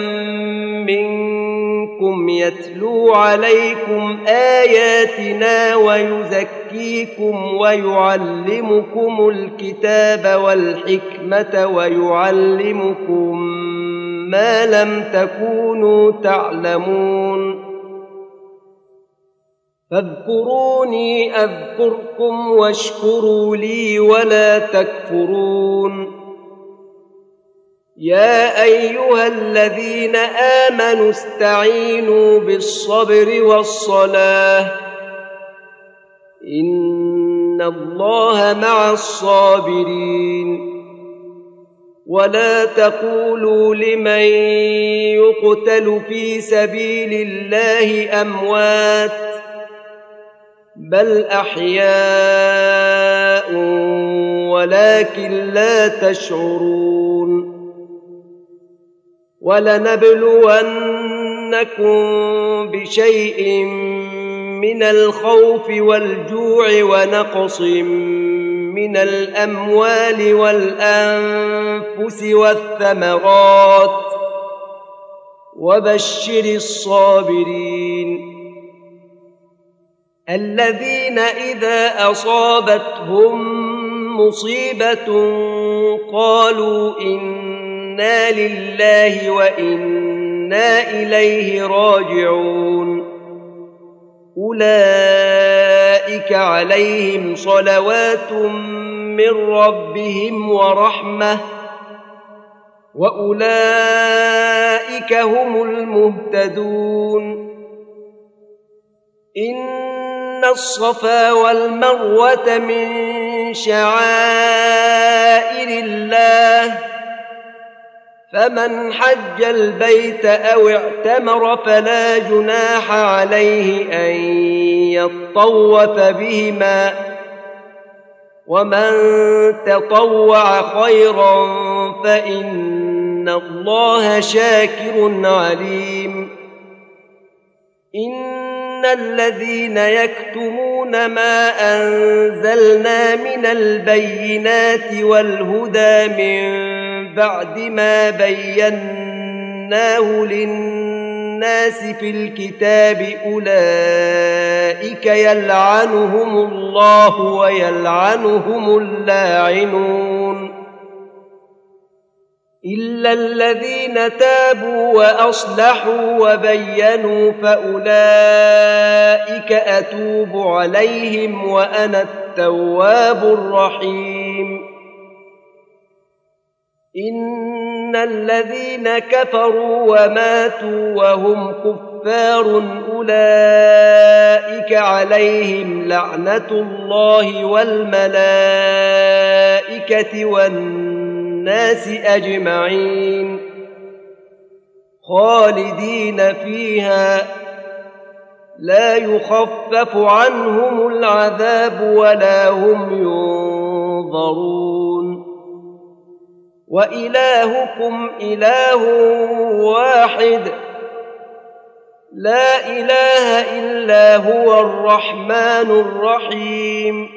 منكم يتلو عليكم آياتنا ويزكيكم ويعلمكم الكتاب والحكمة ويعلمكم ما لم تكونوا تعلمون فاذكروني أذكركم واشكروا لي ولا تكفرون يا أيها الذين آمنوا استعينوا بالصبر والصلاة إن الله مع الصابرين ولا تقولوا لمن يقتل في سبيل الله أموات بل أحياء ولكن لا تشعرون ولنبلونكم بشيء من الخوف والجوع ونقص من الأموال والأنفس والثمرات وبشر الصابرين الذين إذا أصابتهم مصيبة قالوا إنا لله وإنا إليه راجعون أولئك عليهم صلوات من ربهم ورحمة وأولئك هم المهتدون إن الصفا والمروة من شعائر الله فمن حج البيت أو اعتمر فلا جناح عليه أن يطوف بهما ومن تطوع خيرا فإن الله شاكر عليم إن الذين يكتمون ما أنزلنا من البينات والهدى من بعد ما بيناه للناس في الكتاب أولئك يلعنهم الله ويلعنهم اللاعنون إلا الذين تابوا وأصلحوا وبينوا فأولئك أتوب عليهم وأنا التواب الرحيم إن الذين كفروا وماتوا وهم كفار أولئك عليهم لعنة الله والملائكة والناس أجمعين خالدين فيها لا يخفف عنهم العذاب ولا هم ينظرون وإلهكم إله واحد لا إله إلا هو الرحمن الرحيم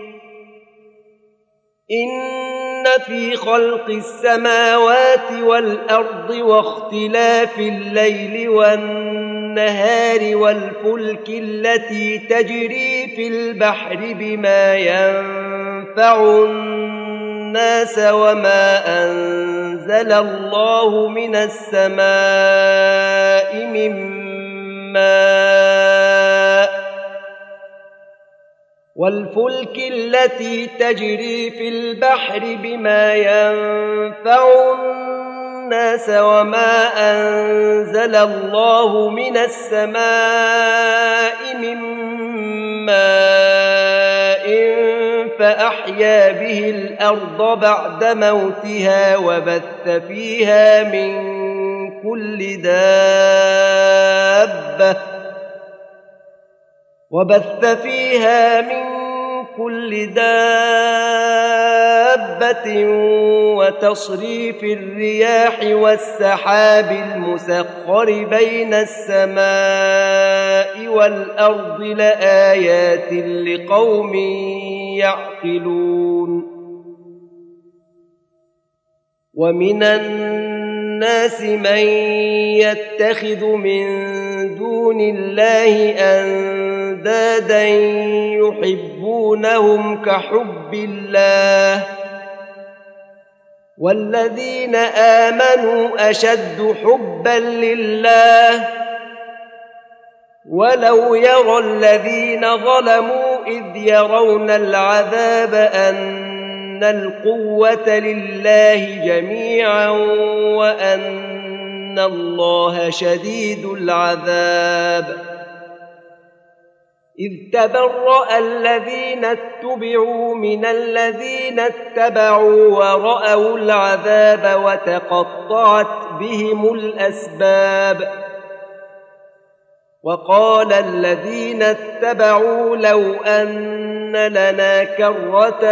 إن في خلق السماوات والأرض واختلاف الليل والنهار والفلك التي تجري في البحر بما ينفع الناس وما أنزل الله من السماء من ماء والفلك التي تجري في البحر بما ينفع الناس وما أنزل الله من السماء من ماء فأحيا به الأرض بعد موتها وبث فيها من كل دابة وتصريف الرياح والسحاب المسخر بين السماء والأرض لآيات لقوم يعقلون ومن الناس من يتخذ من دون الله أندادا يحبونهم كحب الله والذين آمنوا أشد حبا لله ولو يرى الذين ظلموا إذ يرون العذاب أن القوة لله جميعا وأن الله شديد العذاب إذ تبرأ الذين اتبعوا من الذين اتبعوا ورأوا العذاب وتقطعت بهم الأسباب وقال الذين اتبعوا لو أن لنا كرة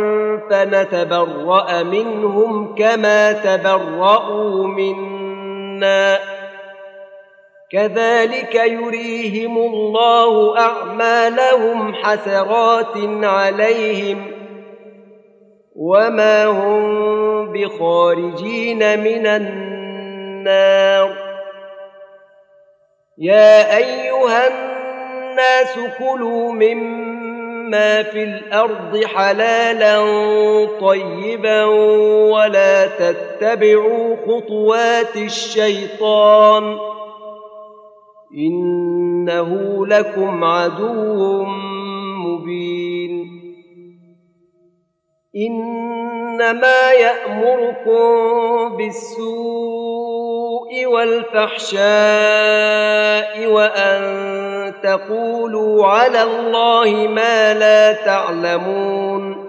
فنتبرأ منهم كما تبرأوا منا كذلك يريهم الله أعمالهم حسرات عليهم وما هم بخارجين من النار يا أيها الناس كلوا مما في الأرض حلالا طيبا ولا تتبعوا خطوات الشيطان إنه لكم عدو مبين إنما يأمركم بالسوء والفحشاء وأن تقولوا على الله ما لا تعلمون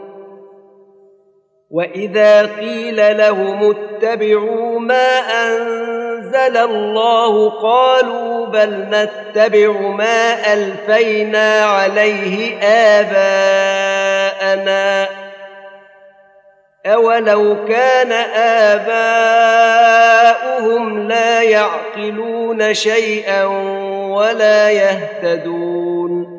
وإذا قيل لهم اتبعوا ما أنزل الله قالوا بل نتبع ما ألفينا عليه آباءنا أولو كان آباؤهم لا يعقلون شيئا ولا يهتدون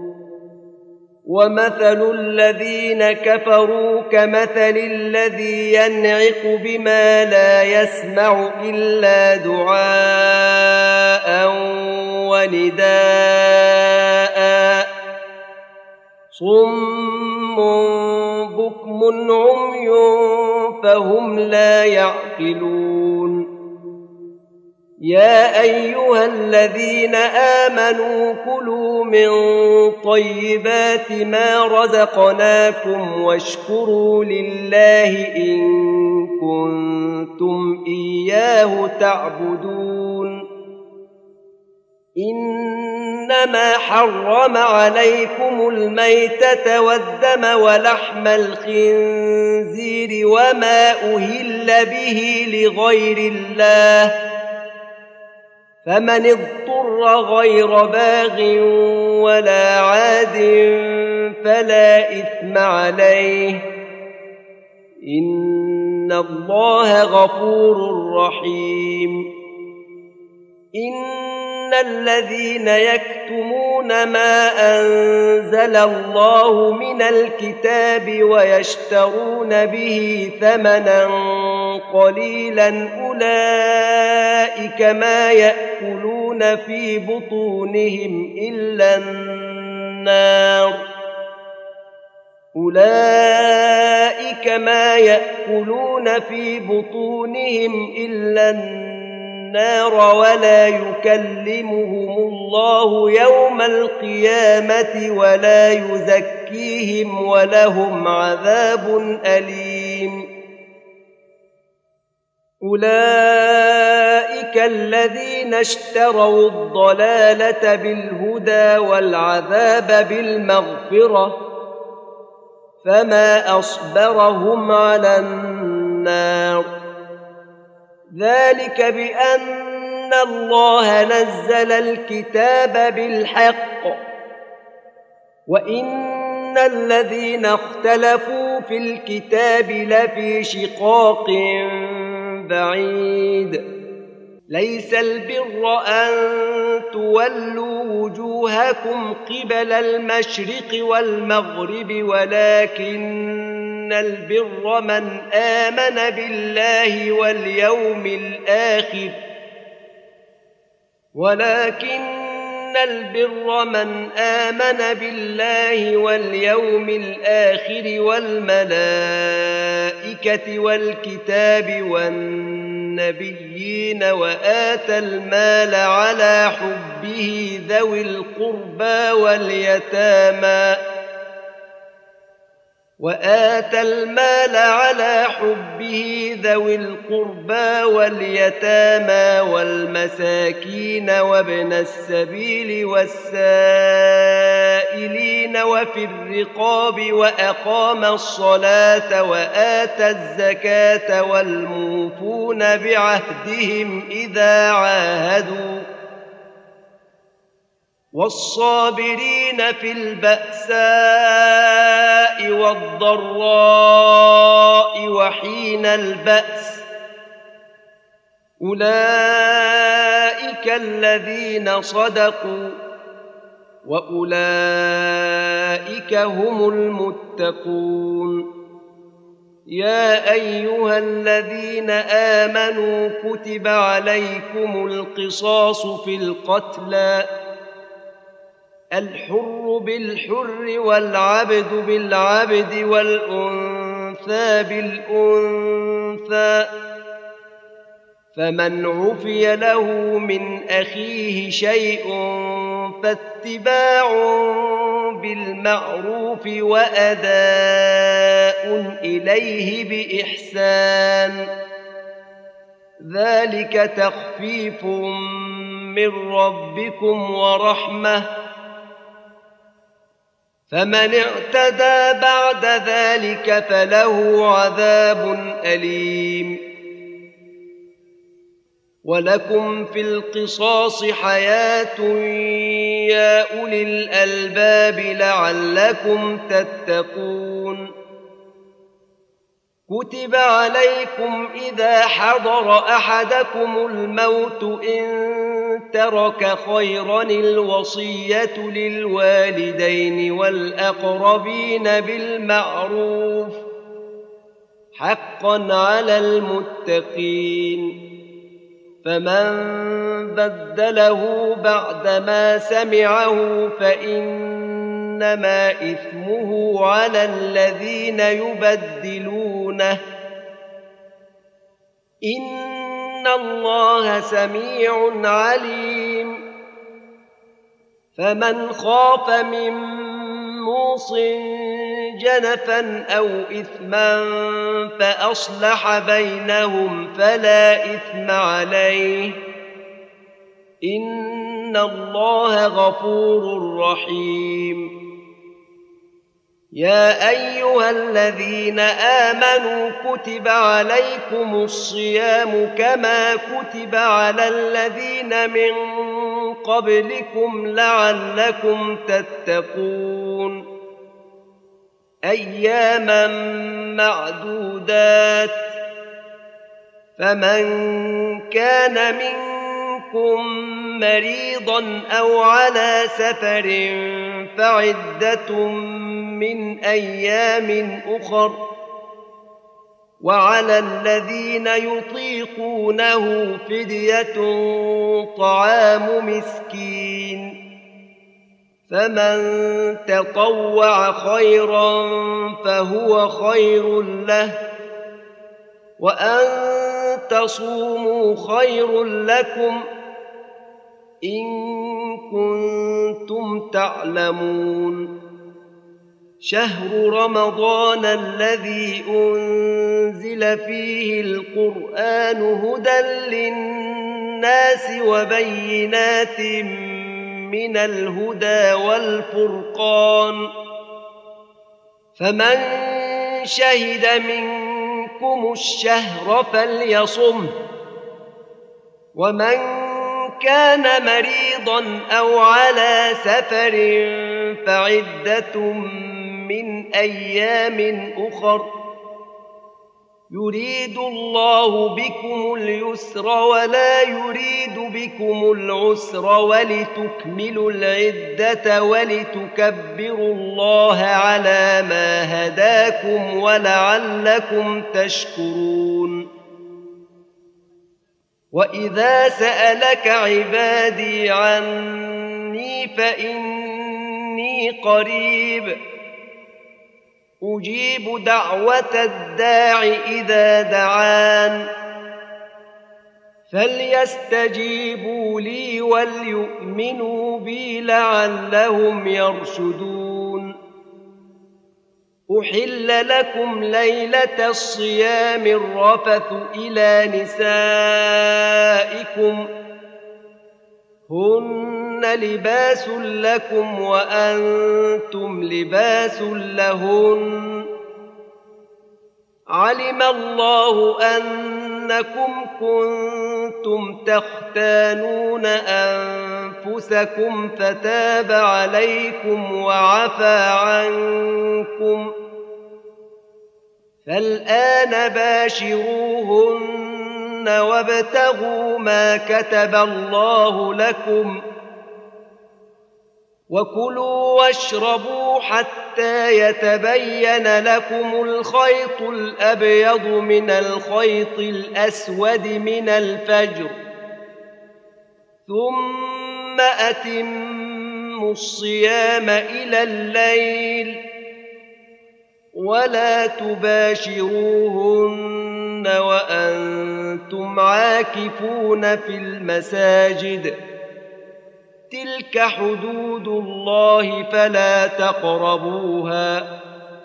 ومثل الذين كفروا كمثل الذي ينعق بما لا يسمع إلا دعاء ونداء صم بكم عمي فهم لا يعقلون يا أيها الذين آمنوا كلوا من طيبات ما رزقناكم واشكروا لله إن كنتم إياه تعبدون إنما حرم عليكم الميتة والدم ولحم الخنزير وما أهل به لغير الله فمن اضطر البر غير باغ ولا عاد فلا إثم عليه إن الله غفور رحيم إن الذين يكتمون ما أنزل الله من الكتاب ويشترون به ثمنا قليلا أولئك ما يأكلون في بطونهم إلا النار ولا يكلمهم الله يوم القيامة ولا يزكيهم ولهم عذاب أليم أولئك الذين اشتروا الضلالة بالهدى والعذاب بالمغفرة فما أصبرهم على النار ذلك بأن الله نزل الكتاب بالحق وإن الذين اختلفوا في الكتاب لفي شقاق بعيد ليس البر أن تولوا وجوهكم قبل المشرق والمغرب ولكن البر من آمن بالله واليوم الآخر والملائكة والكتاب والنبيين وآتى المال على حبه ذوي القربى واليتامى والمساكين وابن السبيل والسائلين وفي الرقاب وأقام الصلاة وآتى الزكاة والموفون بعهدهم إذا عاهدوا والصابرين في البأساء والضراء وحين البأس أولئك الذين صدقوا وأولئك هم المتقون يا أيها الذين آمنوا كتب عليكم القصاص في القتلى الحر بالحر والعبد بالعبد والأنثى بالأنثى فمن عفي له من أخيه شيء فاتباع بالمعروف وأداء إليه بإحسان ذلك تخفيف من ربكم ورحمة فمن اعتدى بعد ذلك فله عذاب أليم ولكم في القصاص حياة يا أولي الألباب لعلكم تتقون كتب عليكم إذا حضر أحدكم الموت إن ترك خيرا الوصية للوالدين والأقربين بالمعروف حقا على المتقين فمن بدله بعدما سمعه فإنما إثمه على الذين يبدلونه إن الله سميع عليم فمن خاف من موص جنفا أو إثما فأصلح بينهم فلا إثم عليه إن الله غفور رحيم يا أيها الذين آمنوا كتب عليكم الصيام كما كتب على الذين من قبلكم لعلكم تتقون أياما معدودات فمن كان منكم مريضا أو على سفر فعدة من أيام أخر وعلى الذين يطيقونه فدية طعام مسكين فمن تطوع خيرا فهو خير له وأن تصوموا خير لكم إن كنتم تعلمون شهر رمضان الذي أنزل فيه القرآن هدى للناس وبينات من الهدى والفرقان فمن شهد منكم الشهر فليصمه ومن كان مريضا أو على سفر فعدة من أيام أخر يريد الله بكم اليسر ولا يريد بكم العسر ولتكملوا العدة ولتكبروا الله على ما هداكم ولعلكم تشكرون وإذا سألك عبادي عني فإني قريب أجيب دعوة الداع إذا دعان فليستجيبوا لي وليؤمنوا بي لعلهم يرشدون أحل لكم ليلة الصيام الرفث إلى نسائكم هن لباس لكم وأنتم لباس لهن علم الله أنكم كنتم تختانون أنفسكم فتاب عليكم وعفى عنكم فالآن باشروهن وابتغوا ما كتب الله لكم وكلوا واشربوا حتى يتبين لكم الخيط الأبيض من الخيط الأسود من الفجر ثم أتموا الصيام إلى الليل ولا تباشروهن وأنتم عاكفون في المساجد تلك حدود الله فلا تقربوها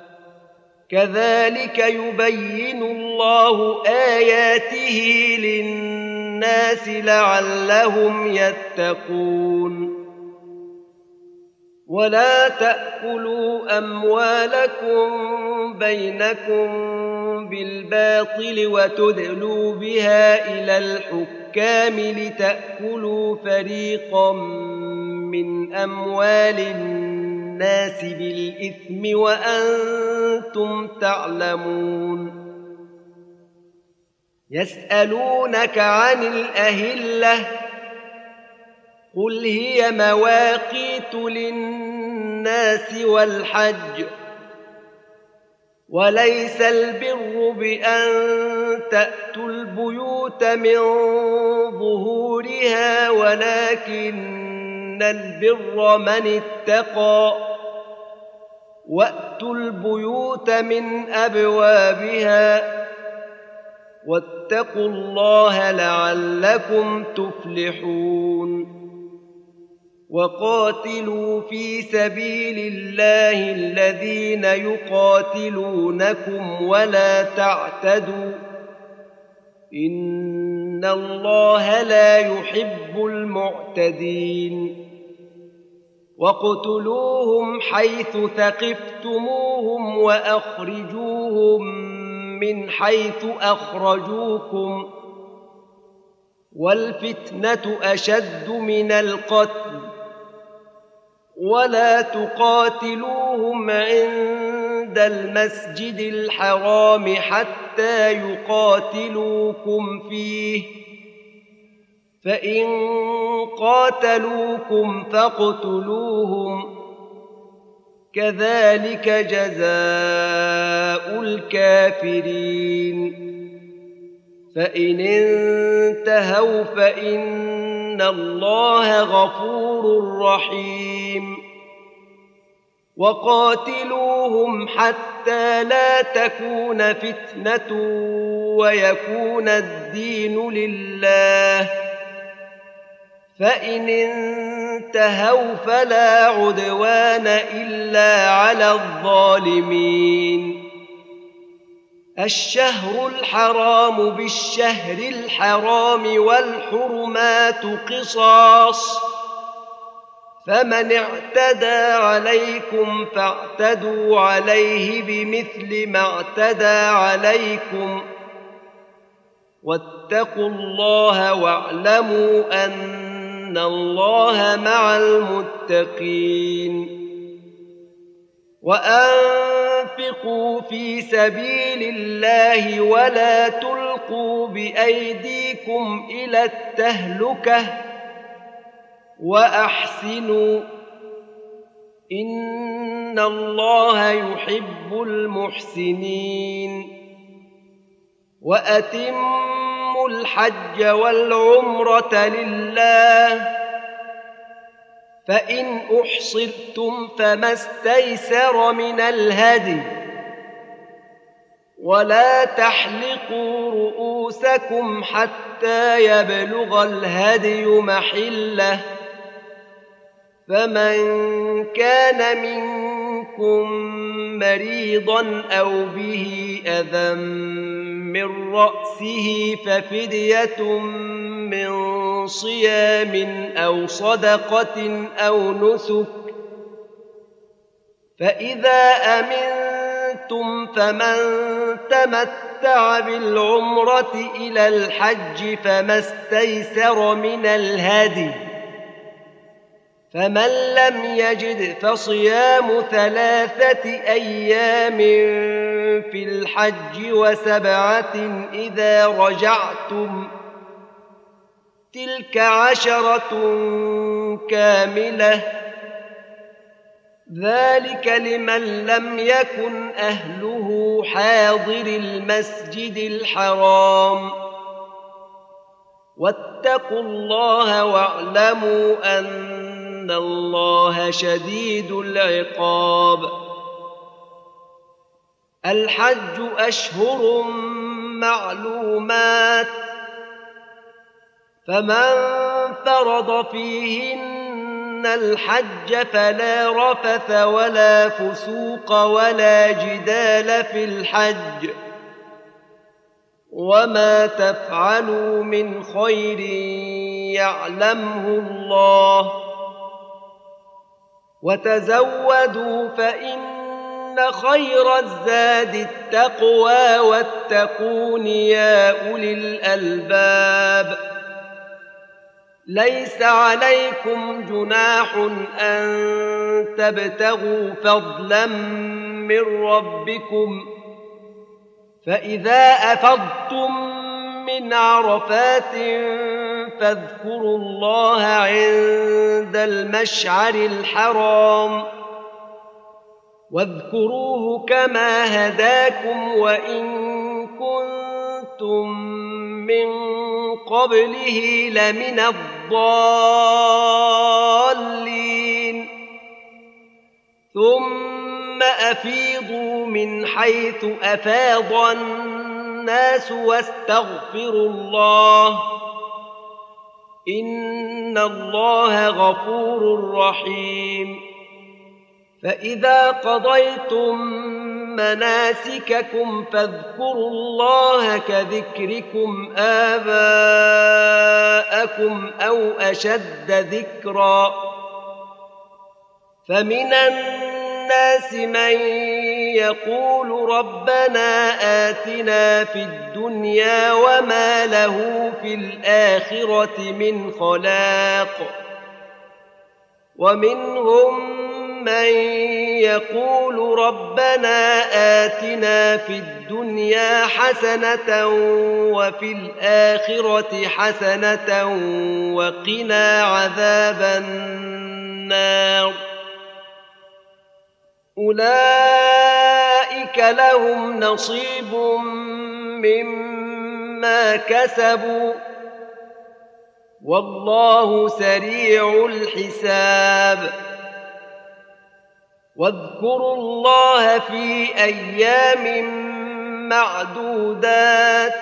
كذلك يبين الله آياته للناس لعلهم يتقون ولا تأكلوا أموالكم بينكم بالباطل وتدلوا بها إلى الحكام لتأكلوا فريقا من أموال الناس بالإثم وأنتم تعلمون يسألونك عن الأهلة قل هي مواقيت للناس والحج وليس البر بأن تأتوا البيوت من ظهورها ولكن البر من اتقى وأتوا البيوت من أبوابها واتقوا الله لعلكم تفلحون وقاتلوا في سبيل الله الذين يقاتلونكم ولا تعتدوا إن الله لا يحب المعتدين واقتلوهم حيث ثقفتموهم وأخرجوهم من حيث أخرجوكم والفتنة أشد من القتل ولا تقاتلوهم عند المسجد الحرام حتى يقاتلوكم فيه فإن قاتلوكم فاقتلوهم كذلك جزاء الكافرين فإن انتهوا فإن الله غفور رحيم وقاتلوهم حتى لا تكون فتنة ويكون الدين لله فإن انتهوا فلا عدوان إلا على الظالمين الشهر الحرام بالشهر الحرام والحرمات قصاص فمن اعتدى عليكم فاعتدوا عليه بمثل ما اعتدى عليكم واتقوا الله واعلموا أن الله مع المتقين وأنفقوا في سبيل الله ولا تلقوا بأيديكم إلى التهلكة وأحسنوا إن الله يحب المحسنين وأتموا الحج والعمرة لله فإن أحصرتم فما استيسر من الهدي ولا تحلقوا رؤوسكم حتى يبلغ الهدي محله فمن كان منكم مريضا أو به أذى من رأسه ففدية من صيام أو صدقة أو نسك فإذا أمنتم فمن تمتع بالعمرة إلى الحج فما استيسر من الهدي فمن لم يجد فصيام 3 أيام في الحج و7 إذا رجعتم تلك 10 كاملة ذلك لمن لم يكن أهله حاضر المسجد الحرام واتقوا الله واعلموا أن الله شديد العقاب الحج أشهر معلومات فمن فرض فيهن الحج فلا رفث ولا فسوق ولا جدال في الحج وما تفعلوا من خير يعلمه الله وتزودوا فإن خير الزاد التقوى واتقون يا أولي الألباب ليس عليكم جناح أن تبتغوا فضلا من ربكم فإذا أفضتم من عرفات فاذكروا الله عند المشعر الحرام واذكروه كما هداكم وإن كنتم من قبله لمن الضالين ثم أفيضوا من حيث أفاض الناس واستغفروا الله إن الله غفور رحيم فإذا قضيتم مناسككم فاذكروا الله كذكركم آباءكم أو أشد ذكرا فمن الناس الناس من يقول ربنا آتنا في الدنيا وما له في الآخرة من خلاق ومنهم من يقول ربنا آتنا في الدنيا حسنة وفي الآخرة حسنة وقنا عذاب النار أولئك لهم نصيب مما كسبوا والله سريع الحساب واذكروا الله في أيام معدودات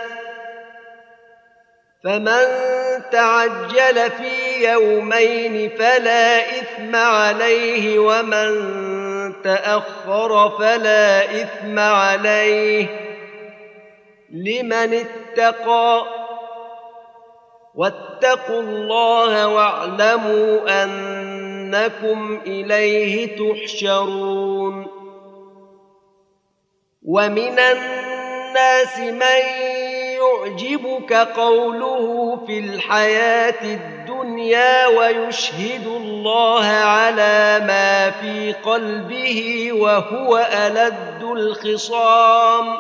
فمن تعجل في يومين فلا إثم عليه ومن تأخر فلا إثم عليه لمن اتقى واتقوا الله واعلموا أنكم إليه تحشرون ومن الناس من يعجبك قوله في الحياة الدنيا ويشهد الله على ما في قلبه وهو ألد الخصام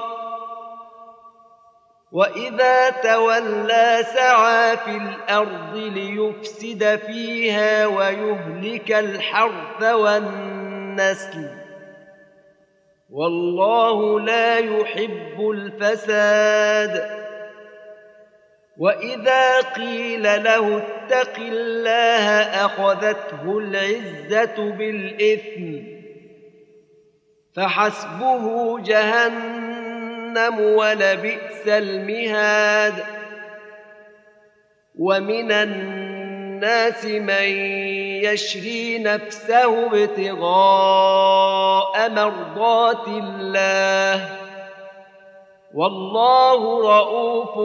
وإذا تولى سعى في الأرض ليفسد فيها ويهلك الحرث والنسل والله لا يحب الفساد وإذا قيل له اتق الله أخذته العزة بالإثم فحسبه جهنم ولبئس المهاد ومن الناس من يشري نفسه ابتغاء مرضات الله والله رؤوف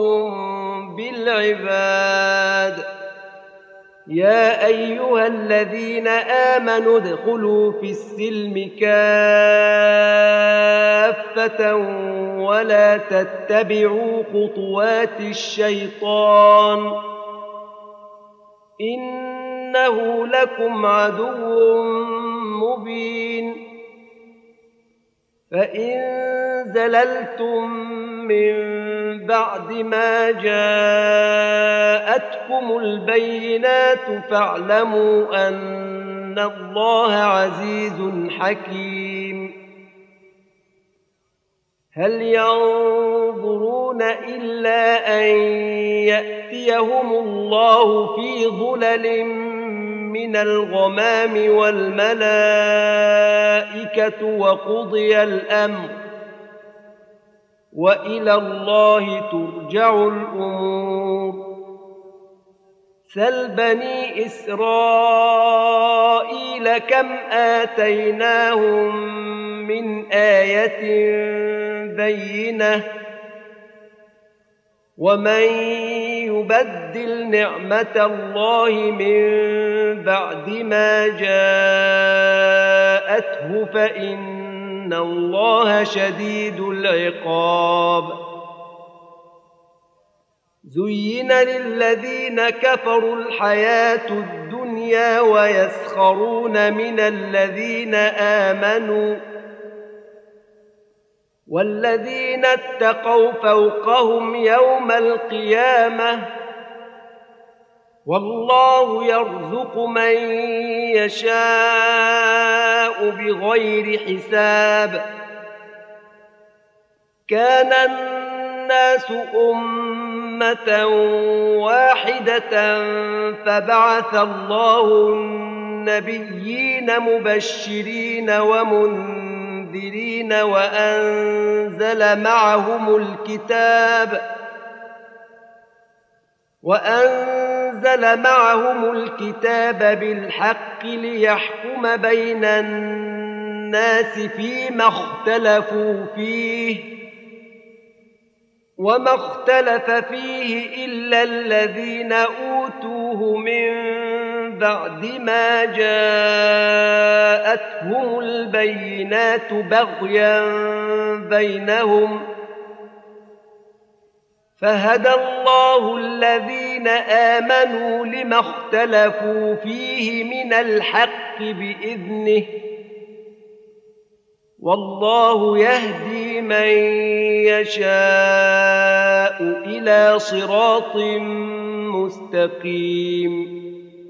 بالعباد يا أيها الذين آمنوا ادخلوا في السلم كافة ولا تتبعوا خطوات الشيطان إنه لكم عدو مبين فإن زللتم من بعد ما جاءتكم البينات فاعلموا أن الله عزيز حكيم هل ينظرون إلا أن يأتيهم الله في ظلل من الغمام والملائكة وقضي الأمر وإلى الله ترجع الأمور سل بني إسرائيل كم آتيناهم من آية بينة ومن يبدل نعمة الله من بعد ما جاءته فإن الله شديد العقاب زين للذين كفروا الحياة الدنيا ويسخرون من الذين آمنوا والذين اتقوا فوقهم يوم القيامة والله يرزق من يشاء بغير حساب كان الناس أمة واحدة فبعث الله النبيين مبشرين ومنذرين وأنزل معهم الكتاب بالحق ليحكم بين الناس فيما اختلفوا فيه وما اختلف فيه إلا الذين أوتوه من بعد ما جاءتهم البينات بغيا بينهم فهدى الله الذين آمنوا لما اختلفوا فيه من الحق بإذنه والله يهدي من يشاء إلى صراط مستقيم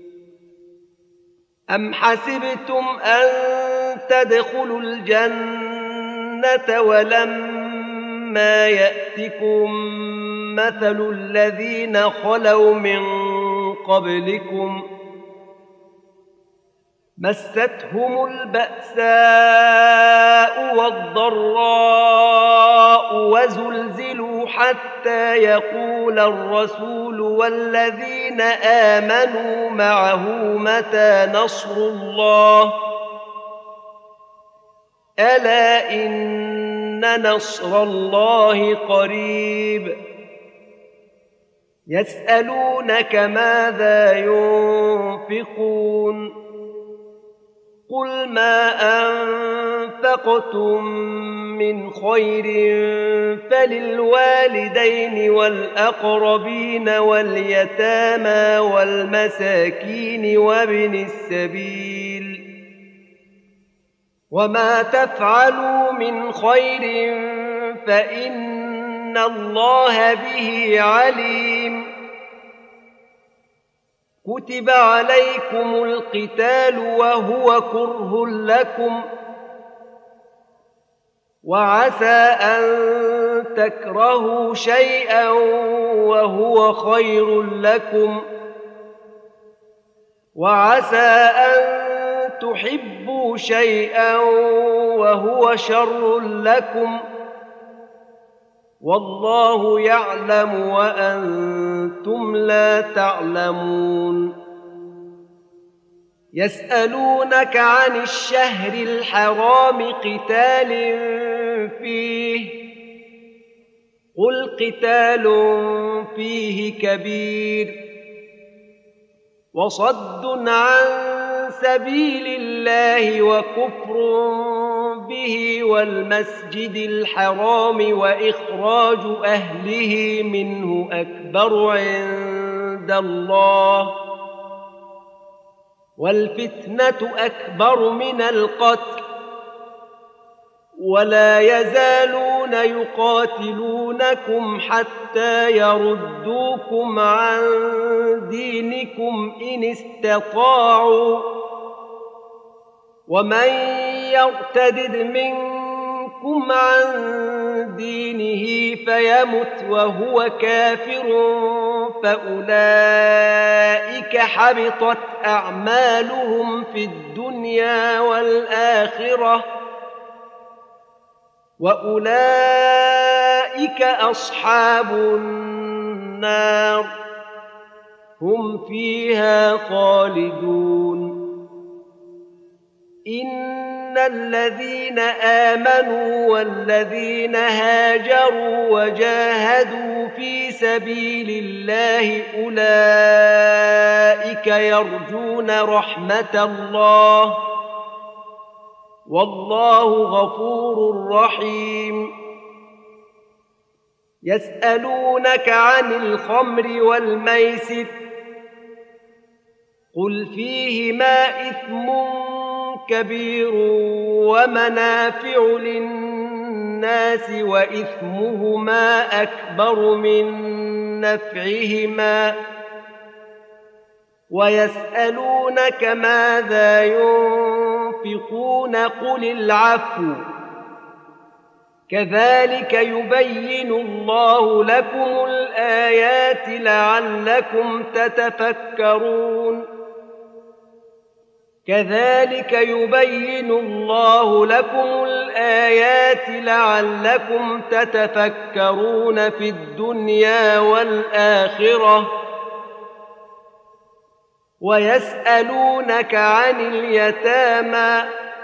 أم حسبتم أن تدخلوا الجنة ولما يأتكم مثل الذين خلوا من قبلكم مستهم البأساء والضراء وزلزلوا حتى يقول الرسول والذين آمنوا معه متى نصر الله ألا إن نصر الله قريب يسألونك ماذا ينفقون قل ما أنفقتم من خير فللوالدين والأقربين واليتامى والمساكين وابن السبيل وما تفعلوا من خير فإن الله به عليم كتب عليكم القتال وهو كره لكم وعسى أن تكرهوا شيئا وهو خير لكم وعسى أن تحبوا شيئا وهو شر لكم والله يعلم وأنتم لا تعلمون يسألونك عن الشهر الحرام قتال فيه قل قتال فيه كبير وصد عن سبيل الله وكفر به والمسجد الحرام وإخراج أهله منه أكبر عند الله والفتنة أكبر من القتل ولا يزالون يقاتلونكم حتى يردوكم عن دينكم إن استطاعوا ومن يرتد منكم عن دينه فيمت وهو كافر فأولئك حبطت أعمالهم في الدنيا والآخرة وأولئك أصحاب النار هم فيها خالدون إن الذين آمنوا والذين هاجروا وجاهدوا في سبيل الله أولئك يرجون رحمة الله والله غفور رحيم يسألونك عن الخمر والميسر قل فيهما إثم كبير ومنافع للناس وإثمهما أكبر من نفعهما ويسألونك ماذا ينفقون قل العفو كذلك يبين الله لكم الآيات لعلكم تتفكرون كذلك يبين الله لكم الآيات لعلكم تتفكرون في الدنيا والآخرة ويسألونك عن اليتامى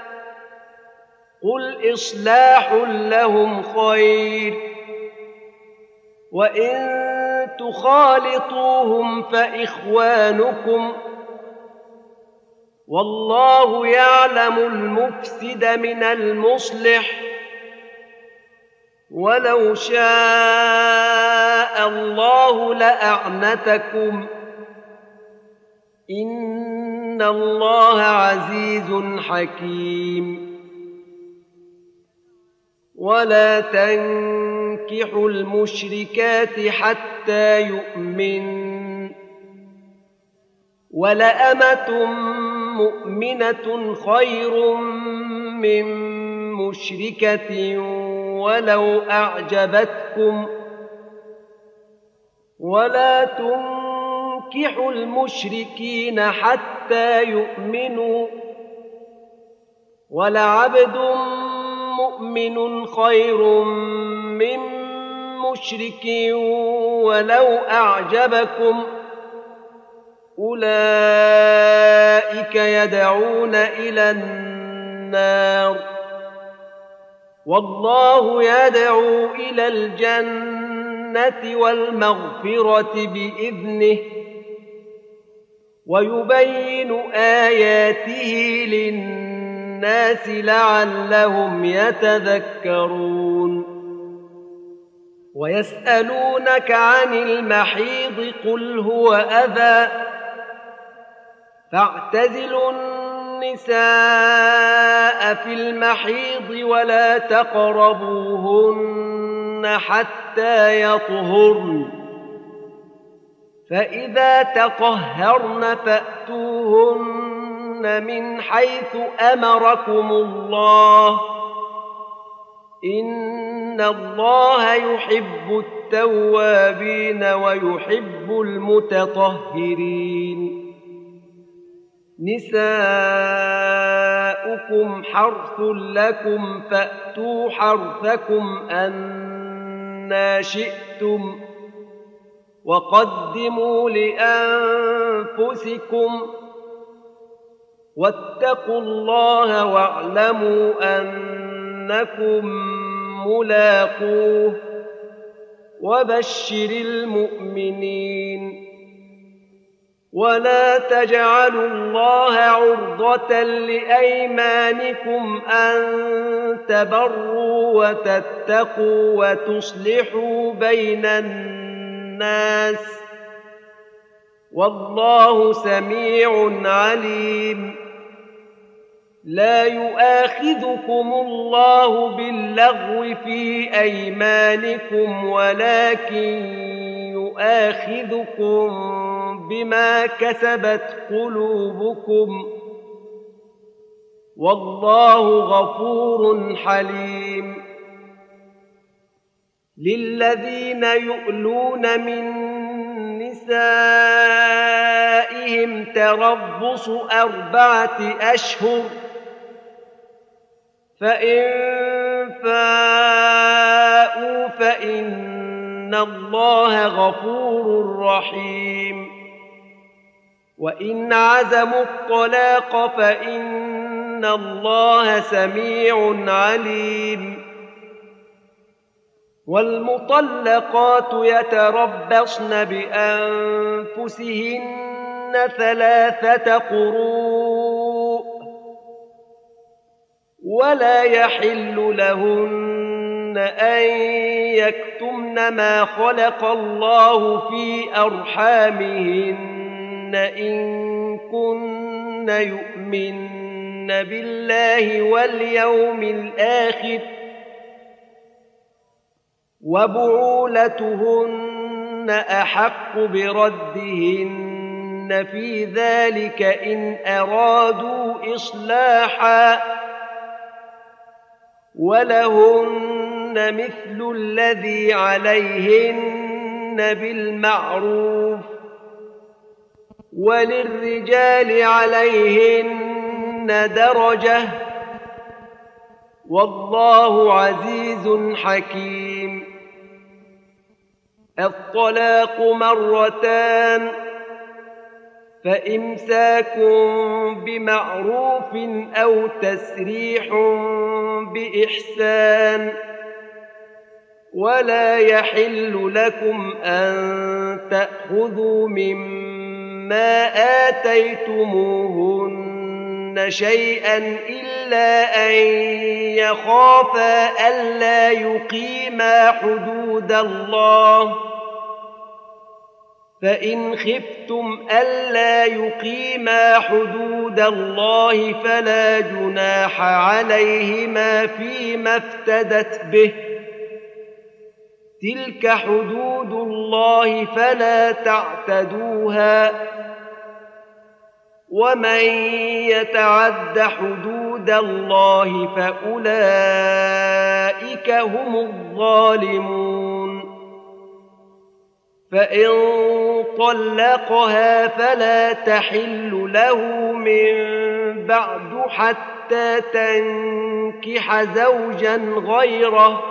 قل إصلاح لهم خير وإن تخالطوهم فإخوانكم والله يعلم المفسد من المصلح ولو شاء الله لأعنتكم إن الله عزيز حكيم ولا تنكحوا المشركات حتى يؤمنوا ولأمة مؤمنة خير من مشركة ولو أعجبتكم ولا تنكحوا المشركين حتى يؤمنوا ولعبد مؤمن خير من مشرك ولو أعجبكم أولئك يدعون إلى النار والله يدعو إلى الجنة والمغفرة بإذنه ويبين آياته للناس لعلهم يتذكرون ويسألونك عن المحيض قل هو أذى فاعتزلوا النساء في المحيض ولا تقربوهن حتى يطهرن فإذا تطهرن فأتوهن من حيث أمركم الله إن الله يحب التوابين ويحب المتطهرين نساؤكم حرث لكم فأتوا حرثكم أنى شئتم وقدموا لأنفسكم واتقوا الله واعلموا أنكم ملاقوه وبشر المؤمنين ولا تجعلوا الله عرضة لأيمانكم أن تبروا وتتقوا وتصلحوا بين الناس والله سميع عليم لا يؤاخذكم الله باللغو في أيمانكم ولكن يؤاخذكم بما كسبت قلوبكم والله غفور حليم للذين يؤلون من نسائهم تربص 4 أشهر فإن فاءوا فإن الله غفور رحيم وإن عزموا الطلاق فإن الله سميع عليم والمطلقات يتربصن بأنفسهن 3 قروء ولا يحل لهن أن يكتمن ما خلق الله في أرحامهن إن كن يؤمن بالله واليوم الآخر وبعولتهن أحق بردهن في ذلك إن أرادوا إصلاحا ولهن مثل الذي عليهن بالمعروف وللرجال عليهن درجة والله عزيز حكيم الطلاق 2 فإمساك بمعروف أو تسريح بإحسان ولا يحل لكم أن تأخذوا مما آتيتموهن شيئا إلا أن يخافا ألا يقيما حدود الله، فإن خفتم ألا يقيما حدود الله فلا جناح عليهما فيما افتدت به، تلك حدود الله فلا تعتدوها، ومن يتعد حدود الله فأولئك هم الظالمون. فإن طلقها فلا تحل له من بعد حتى تنكح زوجا غيره،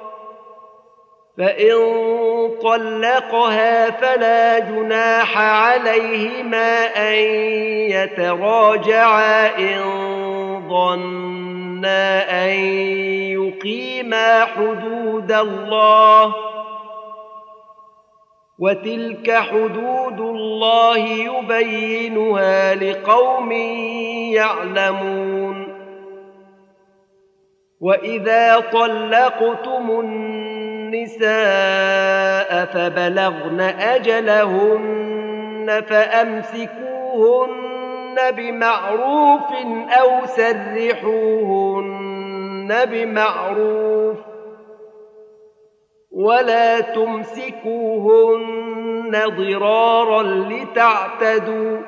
فإن طلقها فلا جناح عليهما أن يتراجعا إن ظنا أن يقيما حدود الله، وتلك حدود الله يبينها لقوم يعلمون. وإذا طلقتم النساء فبلغن أجلهن فأمسكوهن بمعروف أو سرحوهن بمعروف، ولا تمسكوهن ضرارا لتعتدوا،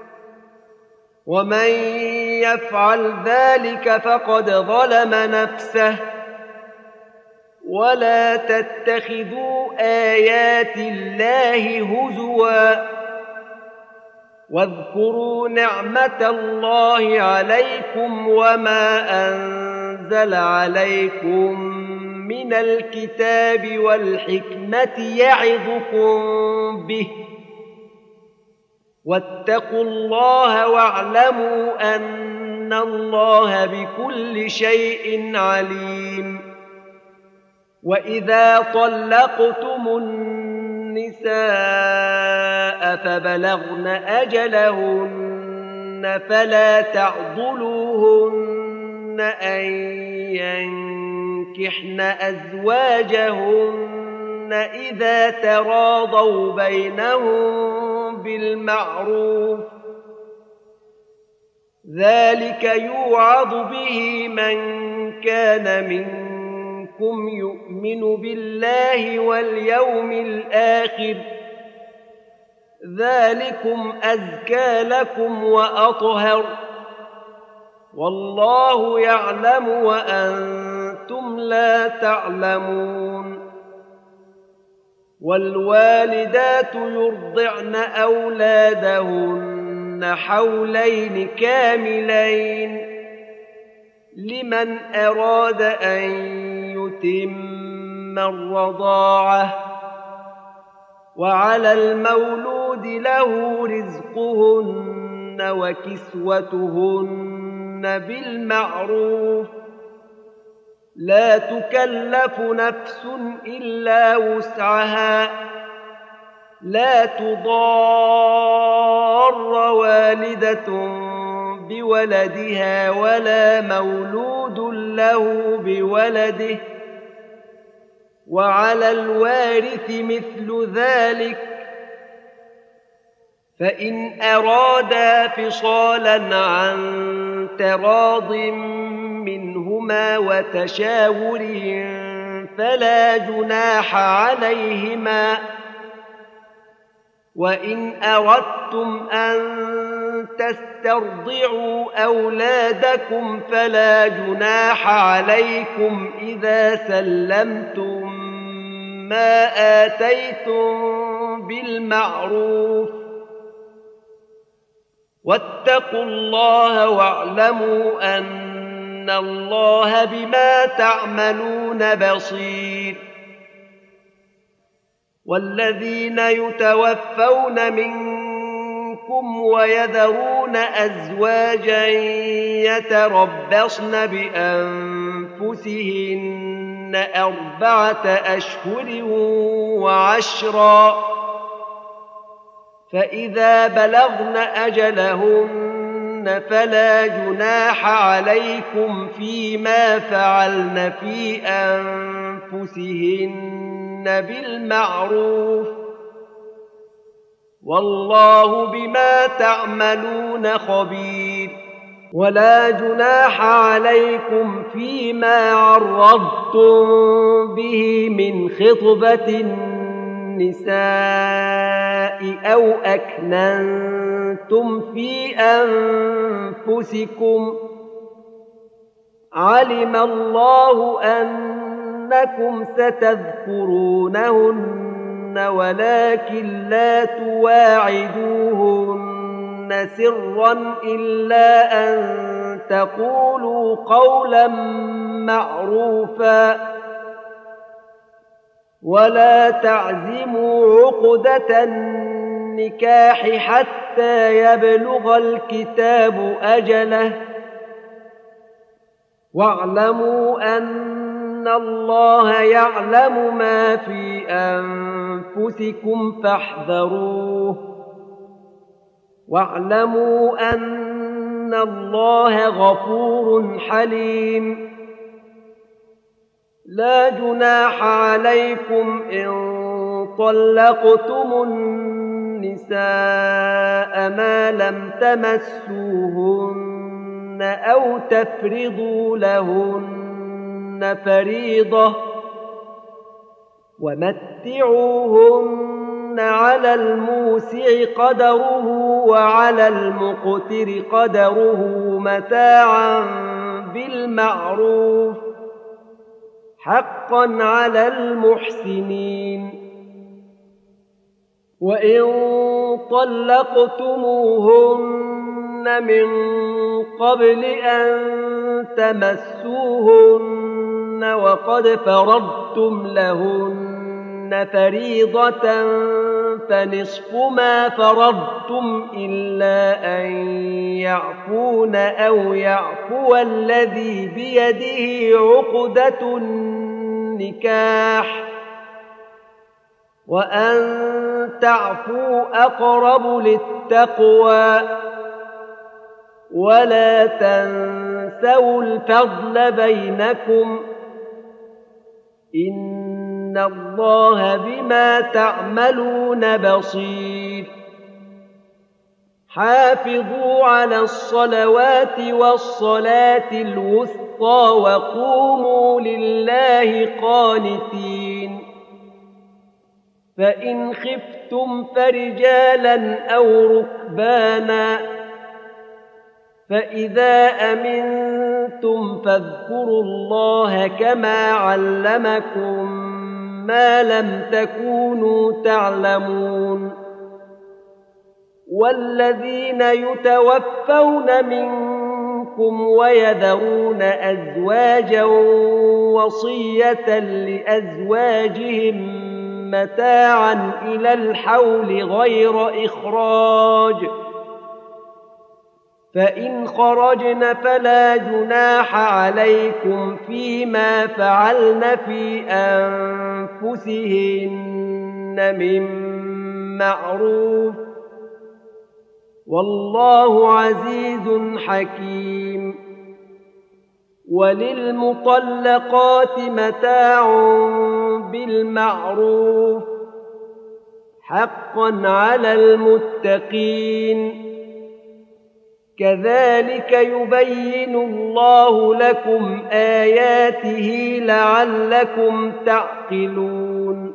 ومن يفعل ذلك فقد ظلم نفسه. ولا تتخذوا آيات الله هزوا، واذكروا نعمة الله عليكم وما أنزل عليكم من الكتاب والحكمة يعظكم به، واتقوا الله واعلموا أن الله بكل شيء عليم. وإذا طلقتم النساء فبلغن أجلهن فلا تعضلوهن أن ينكحن أزواجهن إذا تراضوا بينهم بالمعروف، ذلك يوعظ به من كان منكم يؤمن بالله واليوم الآخر، ذلكم أزكى لكم وأطهر، والله يعلم وأنتم لا تعلمون. والوالدات يرضعن أولادهن حولين كاملين لمن أراد أن يتم الرضاعة، وعلى المولود له رزقهن وكسوتهن بالمعروف، لا تكلف نفس إلا وسعها، لا تضار والدة بولدها ولا مولود له بولده، وعلى الوارث مثل ذلك، فإن أرادا فصالا عن تراض منهما وتشاور فلا جناح عليهما. وإن أردتم أن تسترضعوا أولادكم فلا جناح عليكم إذا سلمتم ما آتيتم بالمعروف، واتقوا الله واعلموا أن الله بما تعملون بصير. والذين يتوفون منكم ويذرون أزواجا يتربصن بأنفسهن 4 أشهر و10، فإذا بلغن أجلهن فلا جناح عليكم فيما فعلن في أنفسهن بالمعروف والله بما تعملون خبير. ولا جناح عليكم فيما عرضتم به من خطبة النساء أو أكننتم في أنفسكم علم الله أنكم ستذكرونهن ولكن لا تواعدوهن سرا إلا أن تقولوا قولا معروفا ولا تعزموا عقدة النكاح حتى يبلغ الكتاب أجله واعلموا أن الله يعلم ما في أنفسكم فاحذروه واعلموا أن الله غفور حليم. لا جناح عليكم إن طلقتم النساء ما لم تمسوهن أو تفرضوا لهن فريضة ومتعوهن على الموسع قدره وعلى المقتر قدره متاعا بالمعروف حقا على المحسنين. وإن طلقتموهن من قبل أن تمسوهن وقد فرضتم لهن فريضة فنصف ما فرضتم إلا أن يعفون أو يعفو الذي بيده عقدة النكاح وأن تعفوا أقرب للتقوى ولا تنسوا الفضل بينكم إن الله بما تعملون بصير. حافظوا على الصلوات والصلاة الوسطى وقوموا لله قانتين. فإن خفتم فرجالا أو ركبانا فإذا أمنتم فاذكروا الله كما علمكم ما لم تكونوا تعلمون. والذين يتوفون منكم ويذرون أزواجا وصية لأزواجهم متاعا إلى الحول غير إخراج فإن خرجن فلا جناح عليكم فيما فعلن في أنفسهن من معروف والله عزيز حكيم. وللمطلقات متاع بالمعروف حقا على المتقين. كذلك يبين الله لكم آياته لعلكم تعقلون.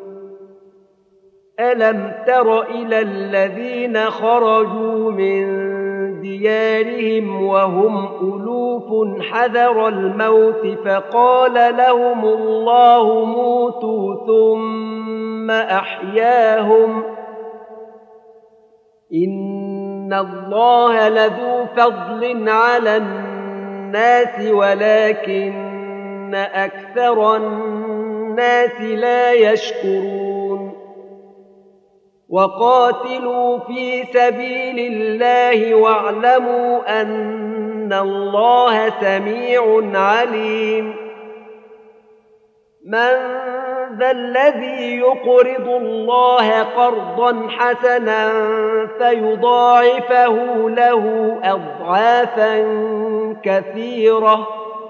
ألم تر إلى الذين خرجوا من ديارهم وهم ألوف حذر الموت فقال لهم الله موتوا ثم أحياهم إن الله لذو فضل على الناس ولكن أكثر الناس لا يشكرون. وقاتلوا في سبيل الله واعلموا أن الله سميع عليم. من ذا الذي يقرض الله قرضا حسنا فيضاعفه له أضعافا كثيرة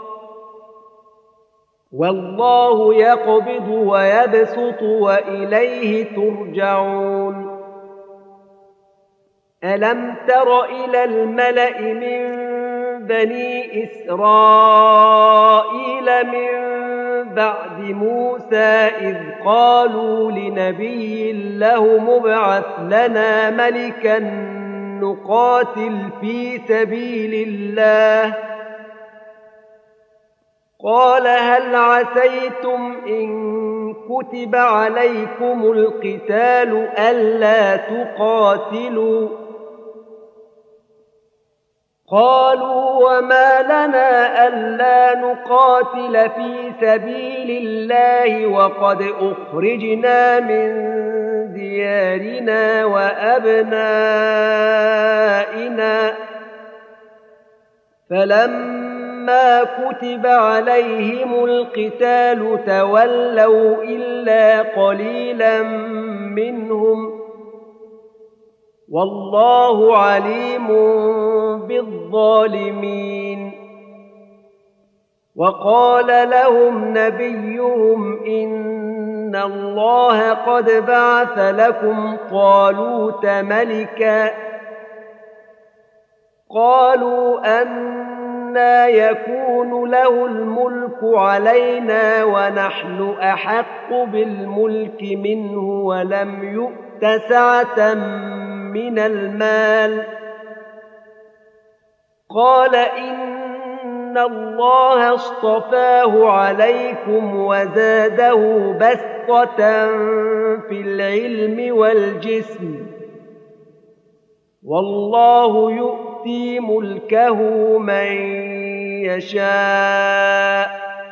والله يقبض ويبسط وإليه ترجعون ألم تر إلى الملأ من بني إسرائيل من بعد موسى إذ قالوا لنبي له مبعث لنا ملكا نقاتل في سبيل الله قال هل عسيتم إن كتب عليكم القتال ألا تقاتلوا قالوا وما لنا ألا نقاتل في سبيل الله وقد أخرجنا من ديارنا وأبنائنا فلما كتب عليهم القتال تولوا إلا قليلا منهم والله عليم بالظالمين وقال لهم نبيهم إن الله قد بعث لكم طالوت ملكا قالوا أنى يكون له الملك علينا ونحن أحق بالملك منه ولم يؤت سعة من المال قال إن الله اصطفاه عليكم وزاده بسطة في العلم والجسم والله يؤتي ملكه من يشاء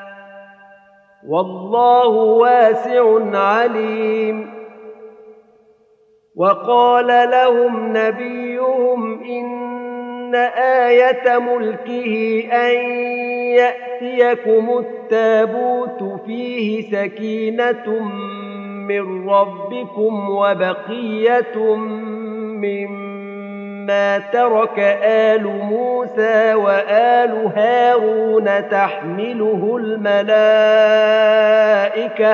والله واسع عليم وقال لهم نبيهم إن آية ملكه أن يأتيكم التابوت فيه سكينة من ربكم وبقية مما ترك آل موسى وآل هارون تحمله الملائكة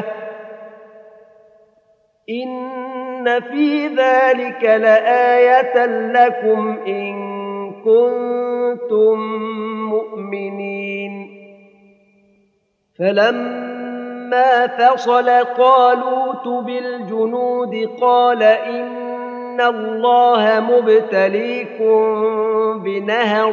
إن في ذلك لآية لكم إن كنتم مؤمنين فلما فصل طالوت بالجنود قال إن الله مبتليكم بنهر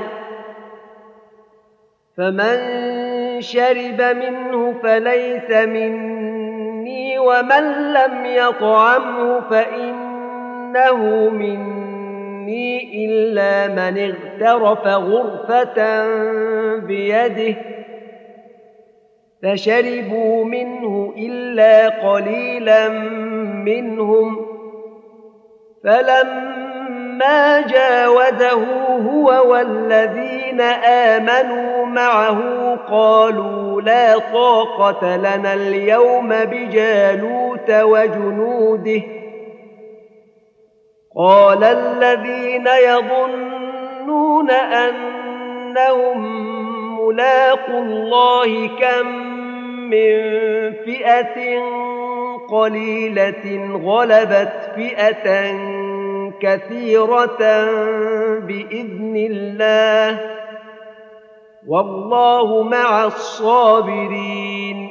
فمن شرب منه فليس مني ومن لم يطعمه فإنه مني إلا من اغترف غرفة بيده فشربوا منه إلا قليلا منهم فلما جاوزه هو والذين آمنوا معه قالوا لا طاقة لنا اليوم بجالوت وجنوده قال الذين يظنون أنهم ملاقوا الله كم من فئة قليلة غلبت فئة كثيرة بإذن الله والله مع الصابرين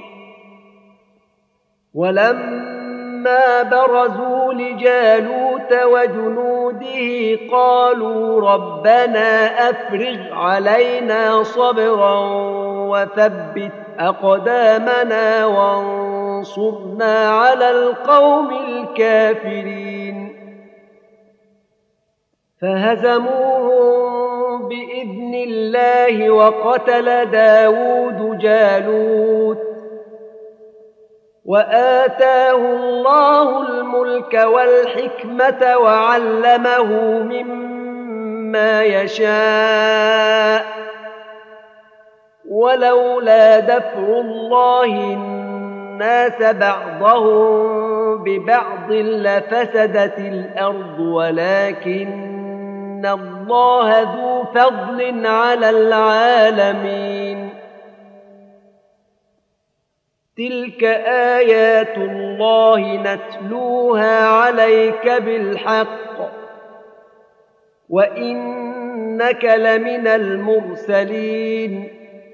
ولما برزوا لجالوت وجنوده قالوا ربنا أفرغ علينا صبرا وثبت أقدامنا وانصرنا على القوم الكافرين فهزموهم بإذن الله وقتل داود جالوت وآتاه الله الملك والحكمة وعلمه مما يشاء ولولا دفع الله الناس بعضهم ببعض لفسدت الأرض ولكن الله ذو فضل على العالمين. تلك آيات الله نتلوها عليك بالحق وإنك لمن المرسلين.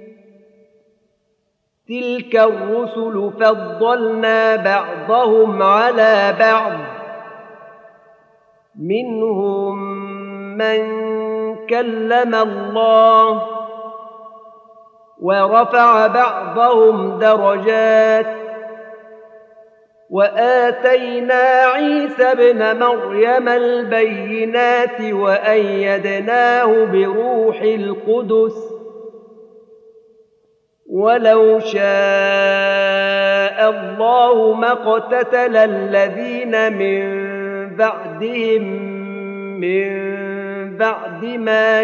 تلك الرسل فضلنا بعضهم على بعض منهم من كلم الله ورفع بعضهم درجات وآتينا عيسى ابن مريم البينات وأيدناه بروح القدس ولو شاء الله ما اقتتل الذين من بعدهم من بعد ما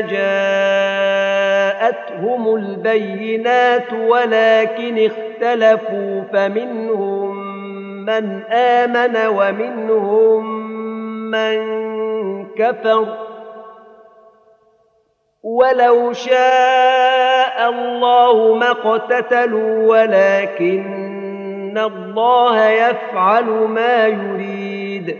جاءتهم البينات ولكن اختلفوا فمنهم من آمن ومنهم من كفر ولو شاء الله ما اقتتلوا ولكن الله يفعل ما يريد.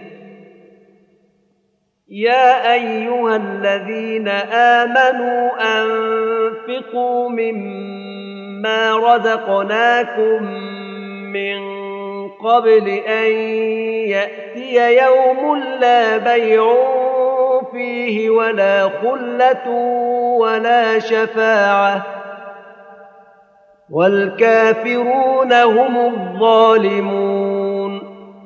يا أيها الذين آمنوا أنفقوا مما رزقناكم من قبل أن يأتي يوم لا بيع فيه ولا خلة ولا شفاعة والكافرون هم الظالمون.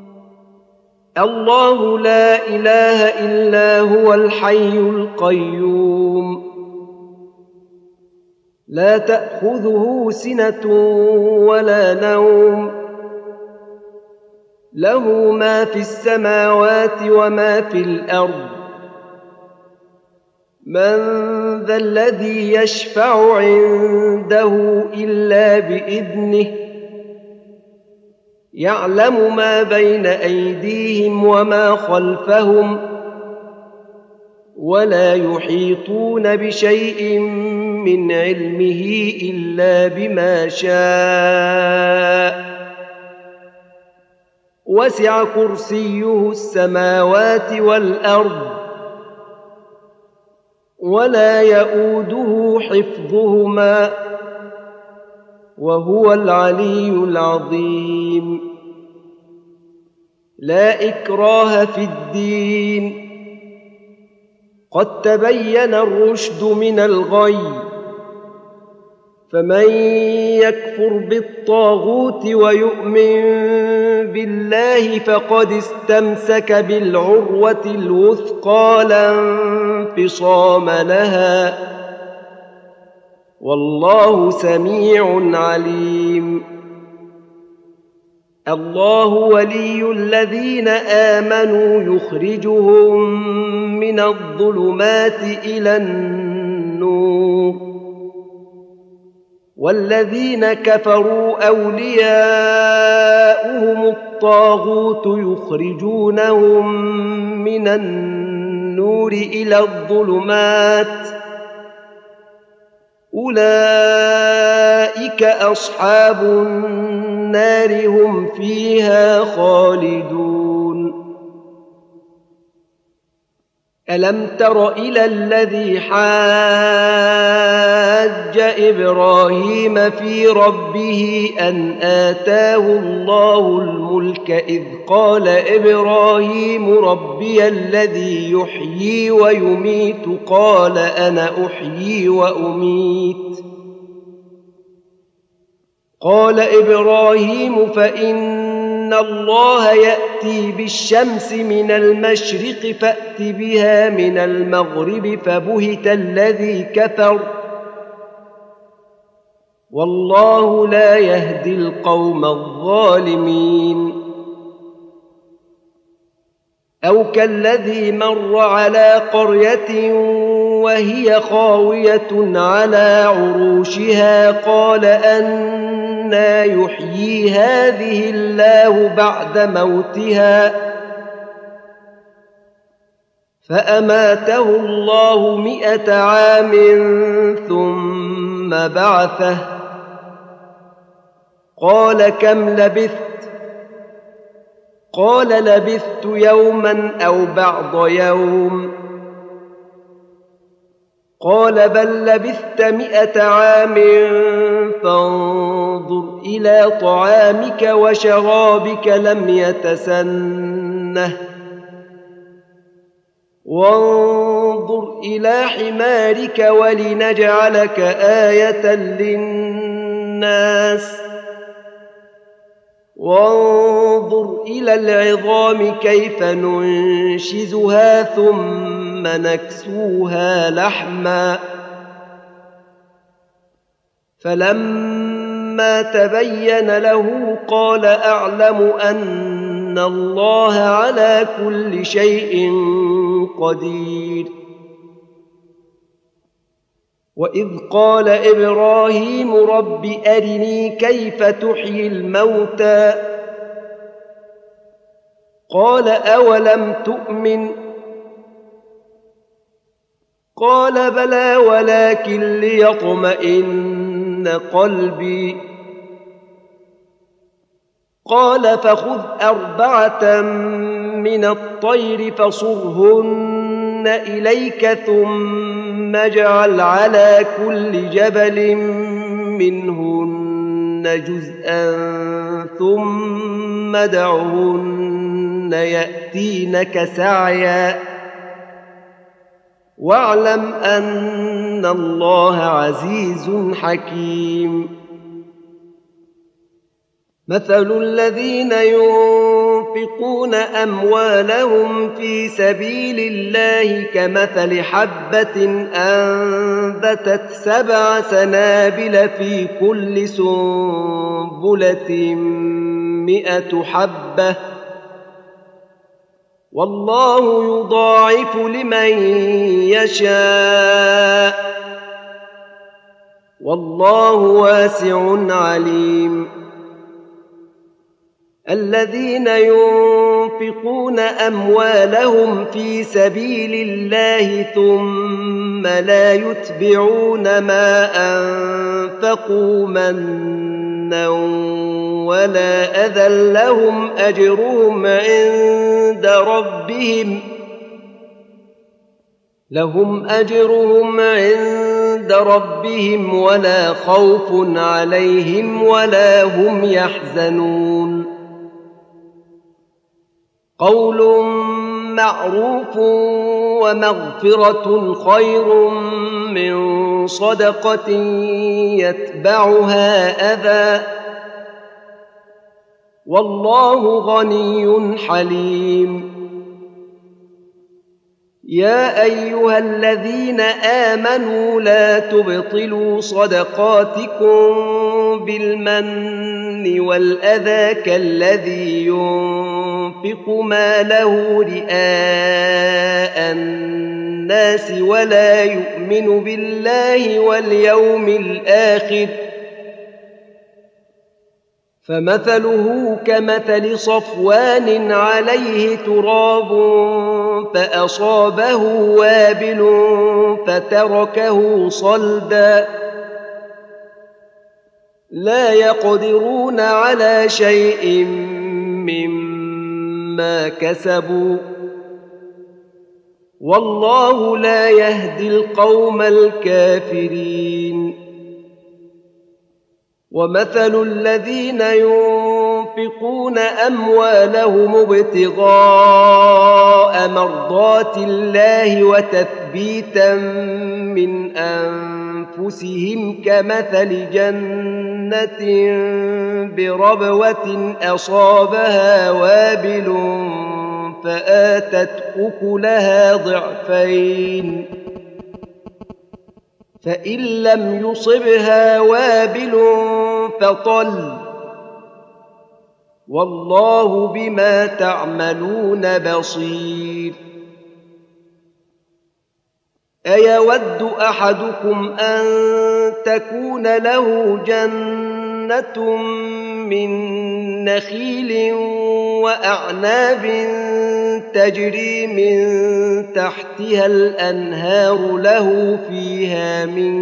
الله لا إله إلا هو الحي القيوم لا تأخذه سنة ولا نوم له ما في السماوات وما في الأرض. من ذا الذي يشفع عنده إلا بإذنه يعلم ما بين أيديهم وما خلفهم ولا يحيطون بشيء من علمه إلا بما شاء وسع كرسيه السماوات والأرض ولا يؤوده حفظهما وهو العلي العظيم. لا إكراه في الدين قد تبين الرشد من الغي فمن يكفر بالطاغوت ويؤمن بالله فقد استمسك بالعروة الوثقى لا انفصام لها والله سميع عليم. الله ولي الذين آمنوا يخرجهم من الظلمات إلى النور والذين كفروا أولياؤهم الطاغوت يخرجونهم من النور إلى الظلمات أولئك أصحاب النار هم فيها خالدون. ألم تر إلى الذي حاج إبراهيم في ربه أن آتاه الله الملك إذ قال إبراهيم ربي الذي يحيي ويميت قال أنا أحيي وأميت قال إبراهيم فإن الله يأتي بالشمس من المشرق فأت بها من المغرب فبهت الذي كفر والله لا يهدي القوم الظالمين. أو كالذي مر على قرية وهي خاوية على عروشها قال أنى يحيي هذه الله بعد موتها فأماته الله 100 عام ثم بعثه قال كم لبثت قال لبثت يوما أو بعض يوم قال بل لبثت 100 عام فانظر إلى طعامك وشرابك لم يتسنه وانظر إلى حمارك ولنجعلك آية للناس وانظر إلى العظام كيف ننشزها ثم نكسوها لحما فلما تبين له قال أعلم أن الله على كل شيء قدير وإذ قال إبراهيم رب أرني كيف تحيي الموتى قال أولم تؤمن قال بلى ولكن ليطمئن قلبي قال فخذ 4 من الطير فصرهن إليك ثم اجعل على كل جبل منهن جزءا ثم ادعهن يأتينك سعيا واعلم أن الله عزيز حكيم مثل الذين ينفقون أموالهم في سبيل الله كمثل حبة أنبتت 7 سنابل في كل سنبلة 100 حبة والله يضاعف لمن يشاء والله واسع عليم الذين ينفقون أموالهم في سبيل الله ثم لا يتبعون ما أنفقوا منا ولا أذى لهم أجرهم عند ربهم ولا خوف عليهم ولا هم يحزنون قول معروف ومغفرة خير من صدقة يتبعها أذى والله غني حليم يا أيها الذين آمنوا لا تبطلوا صدقاتكم بالمن والأذى كالذي ينفق ماله رئاء الناس ولا يؤمن بالله واليوم الآخر فمثله كمثل صفوان عليه تراب فأصابه وابل فتركه صلدا لا يقدرون على شيء مما كسبوا والله لا يهدي القوم الكافرين ومثل الذين ينفقون أموالهم ابتغاء مرضات الله وتثبيتا من أنفسهم كمثل جنة بربوة أصابها وابل فآتت أكلها ضعفين فإن لم يصبها وابل فطل والله بما تعملون بصير أيود أحدكم أن تكون له جنة من نخيل وأعناب تجري من تحتها الأنهار له فيها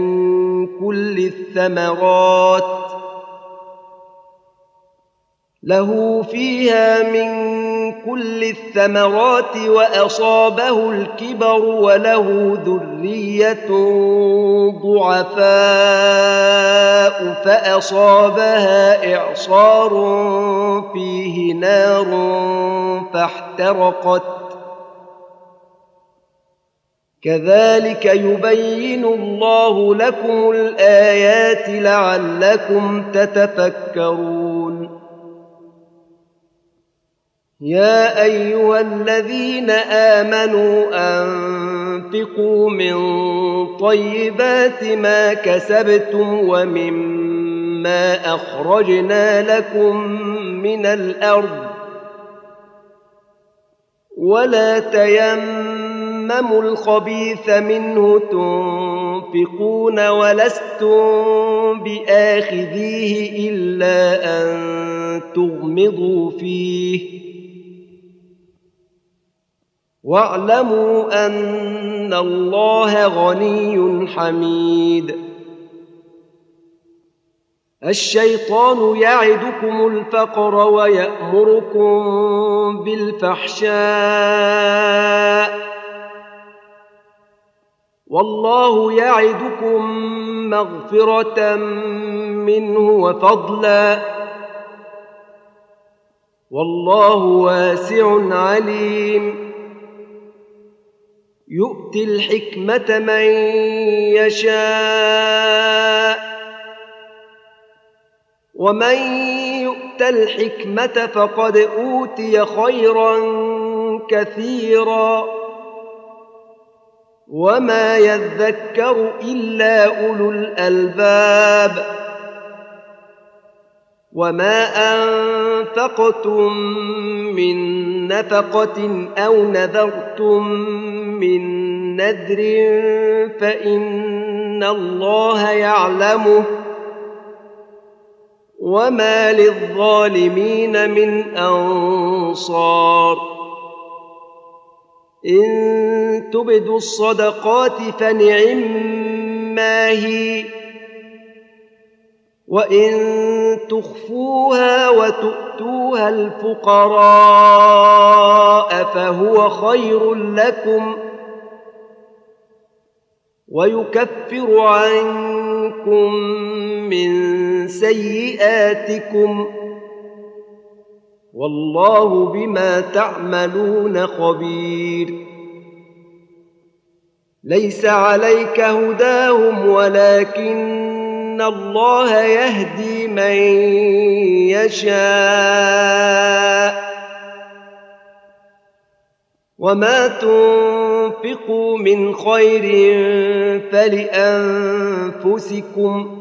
من كل الثمرات وأصابه الكبر وله ذرية ضعفاء فأصابها إعصار فيه نار فاحترقت كذلك يبين الله لكم الآيات لعلكم تتفكرون يا أيها الذين آمنوا أنفقوا من طيبات ما كسبتم ومما أخرجنا لكم من الأرض ولا تيمموا الخبيث منه تنفقون ولستم بآخذيه إلا أن تغمضوا فيه واعلموا أن الله غني حميد الشيطان يعدكم الفقر ويأمركم بالفحشاء والله يعدكم مغفرة منه وفضلا والله واسع عليم يؤتي الحكمة من يشاء ومن يؤت الحكمة فقد أوتي خيرا كثيرا وما يذكر إلا أولو الألباب وما أنفقتم من نفقة أو نذرتم من نذر فإن الله يعلمه وما للظالمين من أنصار إن تبدوا الصدقات فنعما هي وإن تخفوها وتؤتوها الفقراء فهو خير لكم ويكفر عنكم من سيئاتكم والله بما تعملون خبير ليس عليك هداهم ولكن الله يهدي من يشاء وما تنفقوا من خير فلأنفسكم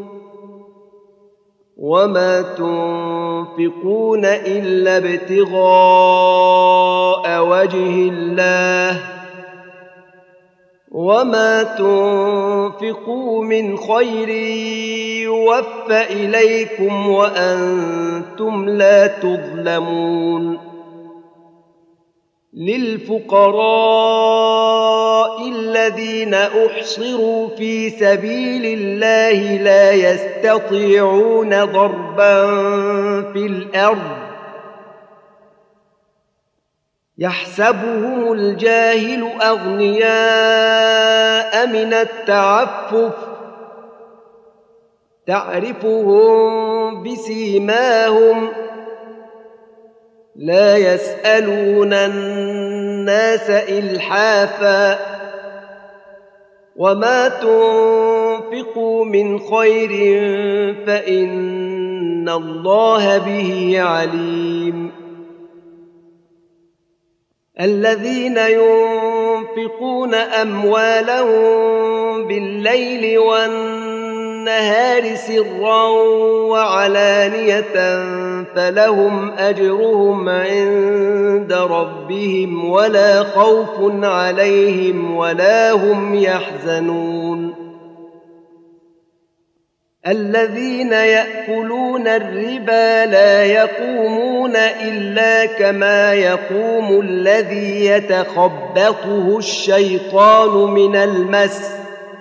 وما تنفقون إلا ابتغاء وجه الله وما تنفقوا من خير يوفى إليكم وأنتم لا تظلمون للفقراء الذين أحصروا في سبيل الله لا يستطيعون ضربا في الأرض يحسبهم الجاهل أغنياء من التعفف تعرفهم بسيماهم لا يسألون الناس إلحافا وما تنفقوا من خير فإن الله به عليم الذين ينفقون أموالهم بالليل والنهار النهار سرا وعلانية فلهم أجرهم عند ربهم ولا خوف عليهم ولا هم يحزنون الذين يأكلون الربا لا يقومون إلا كما يقوم الذي يتخبطه الشيطان من المس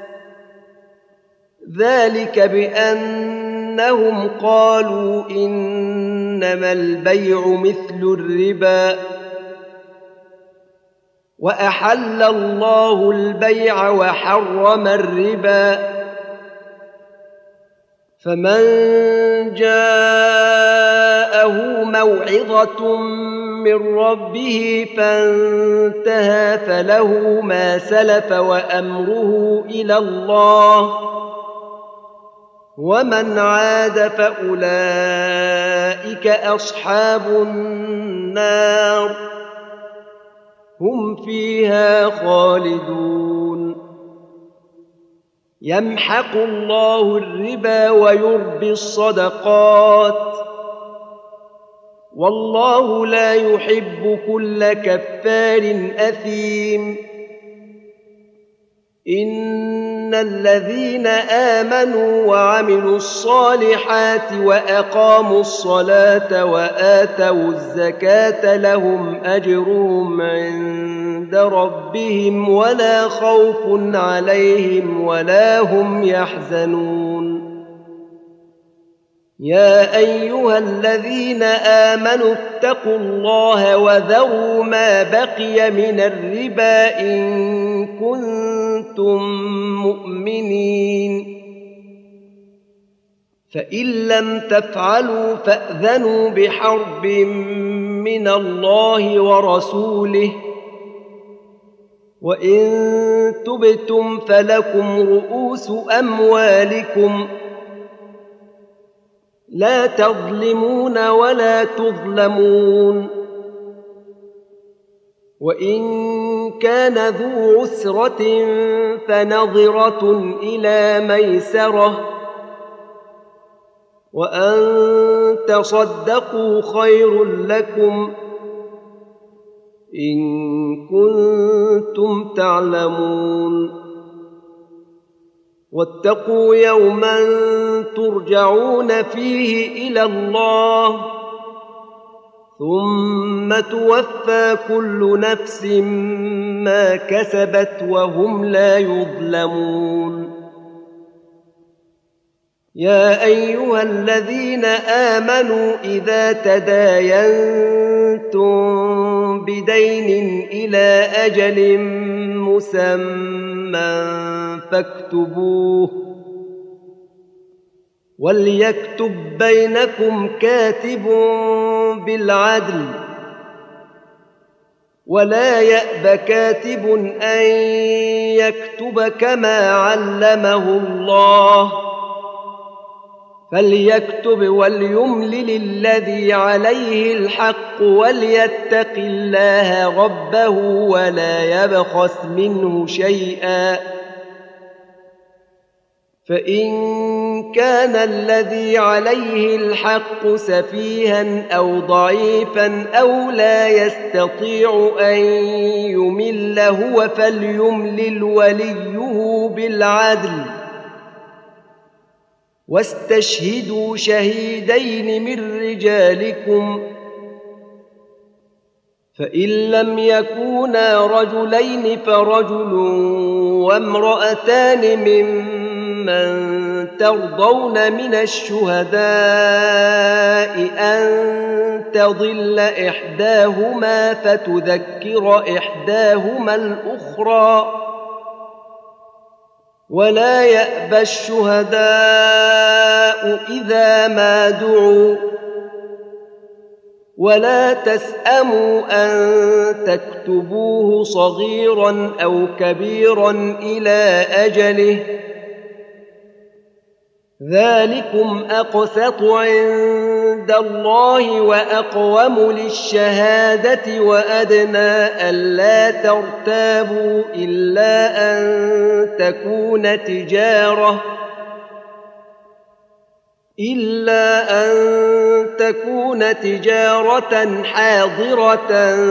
ذلك بأنهم قالوا إنما البيع مثل الربا وأحل الله البيع وحرم الربا فمن جاءه موعظة من ربه فانتهى فله ما سلف وأمره إلى الله ومن عاد فأولئك أصحاب النار هم فيها خالدون يمحق الله الربا ويربي الصدقات والله لا يحب كل كفار أثيم إن الذين آمنوا وعملوا الصالحات وأقاموا الصلاة وآتوا الزكاة لهم أجرهم عند ربهم ولا خوف عليهم ولا هم يحزنون يا أيها الذين آمنوا اتقوا الله وذروا ما بقي من الربا إن كنتم مؤمنين فإن لم تفعلوا فأذنوا بحرب من الله ورسوله وإن تبتم فلكم رؤوس أموالكم لا تظلمون ولا تظلمون وإن كان ذو عسرة فنظرة إلى ميسرة وأن تصدقوا خير لكم إن كنتم تعلمون واتقوا يوما ترجعون فيه إلى الله ثم توفى كل نفس ما كسبت وهم لا يظلمون يا أيها الذين آمنوا إذا تداينتم بدين إلى أجل مسمى فاكتبوه وليكتب بينكم كاتب بالعدل ولا يأب كاتب أن يكتب كما علمه الله فليكتب وليملل الذي عليه الحق وليتق الله ربه ولا يبخس منه شيئا فإن كان الذي عليه الحق سفيها أو ضعيفا أو لا يستطيع أن يمل هو فليملل وليه بالعدل واستشهدوا شهيدين من رجالكم فإن لم يكونا رجلين فرجل وامرأتان ممن ترضون من الشهداء أن تضل إحداهما فتذكر إحداهما الأخرى ولا يأبى الشهداء إذا ما دعوا ولا تسأموا أن تكتبوه صغيرا أو كبيرا إلى أجله ذلكم أقسط عند الله وأقوم للشهادة وأدنى ألا ترتابوا إلا أن تكون تجارة إلا أن تكون تجارة حاضرة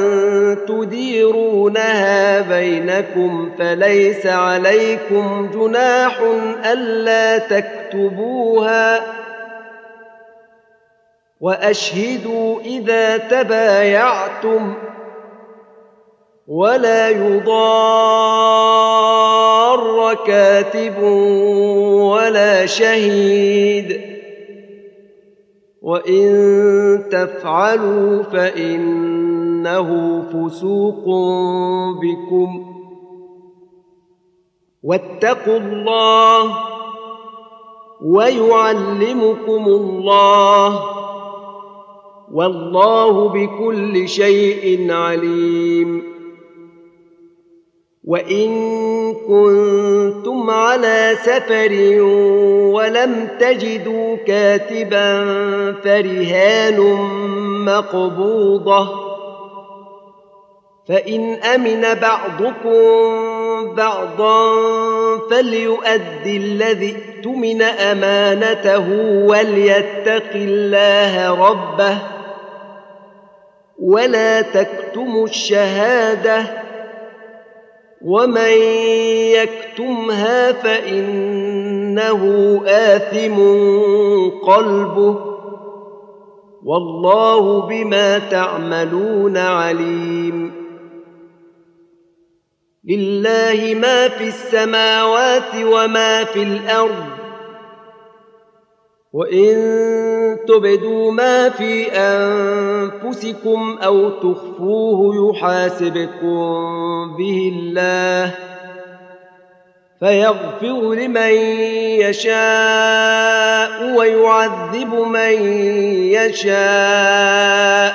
تديرونها بينكم فليس عليكم جناح ألا تكتبوها وأشهدوا إذا تبايعتم ولا يضار كاتب ولا شهيد وإن تفعلوا فإنه فسوق بكم واتقوا الله ويعلمكم الله والله بكل شيء عليم وإن كنتم على سفر ولم تجدوا كاتبا فرهان مقبوضة فإن أمن بعضكم بعضا فليؤد الذي اؤتمن أمانته وليتق الله ربه ولا تكتموا الشهادة ومن يكتمها فإنه آثم قلبه والله بما تعملون عليم لله ما في السماوات وما في الأرض وإن تبدوا ما في أنفسكم أو تخفوه يحاسبكم به الله فيغفر لمن يشاء ويعذب من يشاء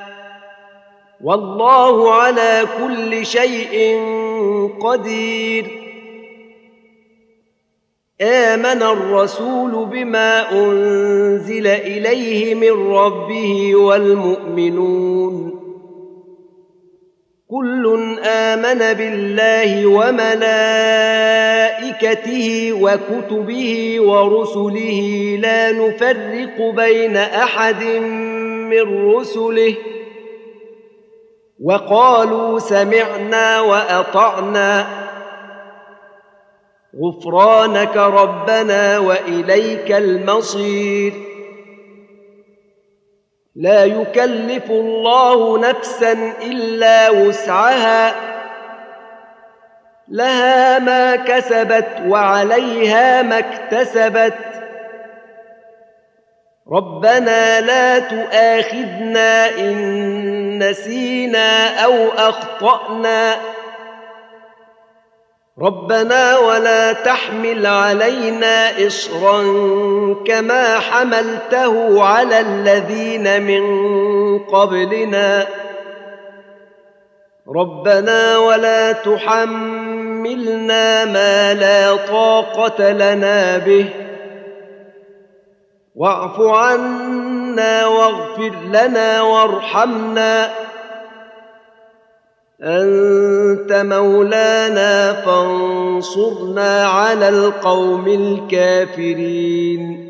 والله على كل شيء قدير آمن الرسول بما أنزل إليه من ربه والمؤمنون كل آمن بالله وملائكته وكتبه ورسله لا نفرق بين أحد من رسله وقالوا سمعنا وأطعنا غفرانك ربنا وإليك المصير لا يكلف الله نفسا إلا وسعها لها ما كسبت وعليها ما اكتسبت ربنا لا تؤاخذنا إن نسينا أو أخطأنا ربنا ولا تحمل علينا إصرا كما حملته على الذين من قبلنا ربنا ولا تحملنا ما لا طاقة لنا به واعف عنا واغفر لنا وارحمنا أنت مولانا فانصرنا على القوم الكافرين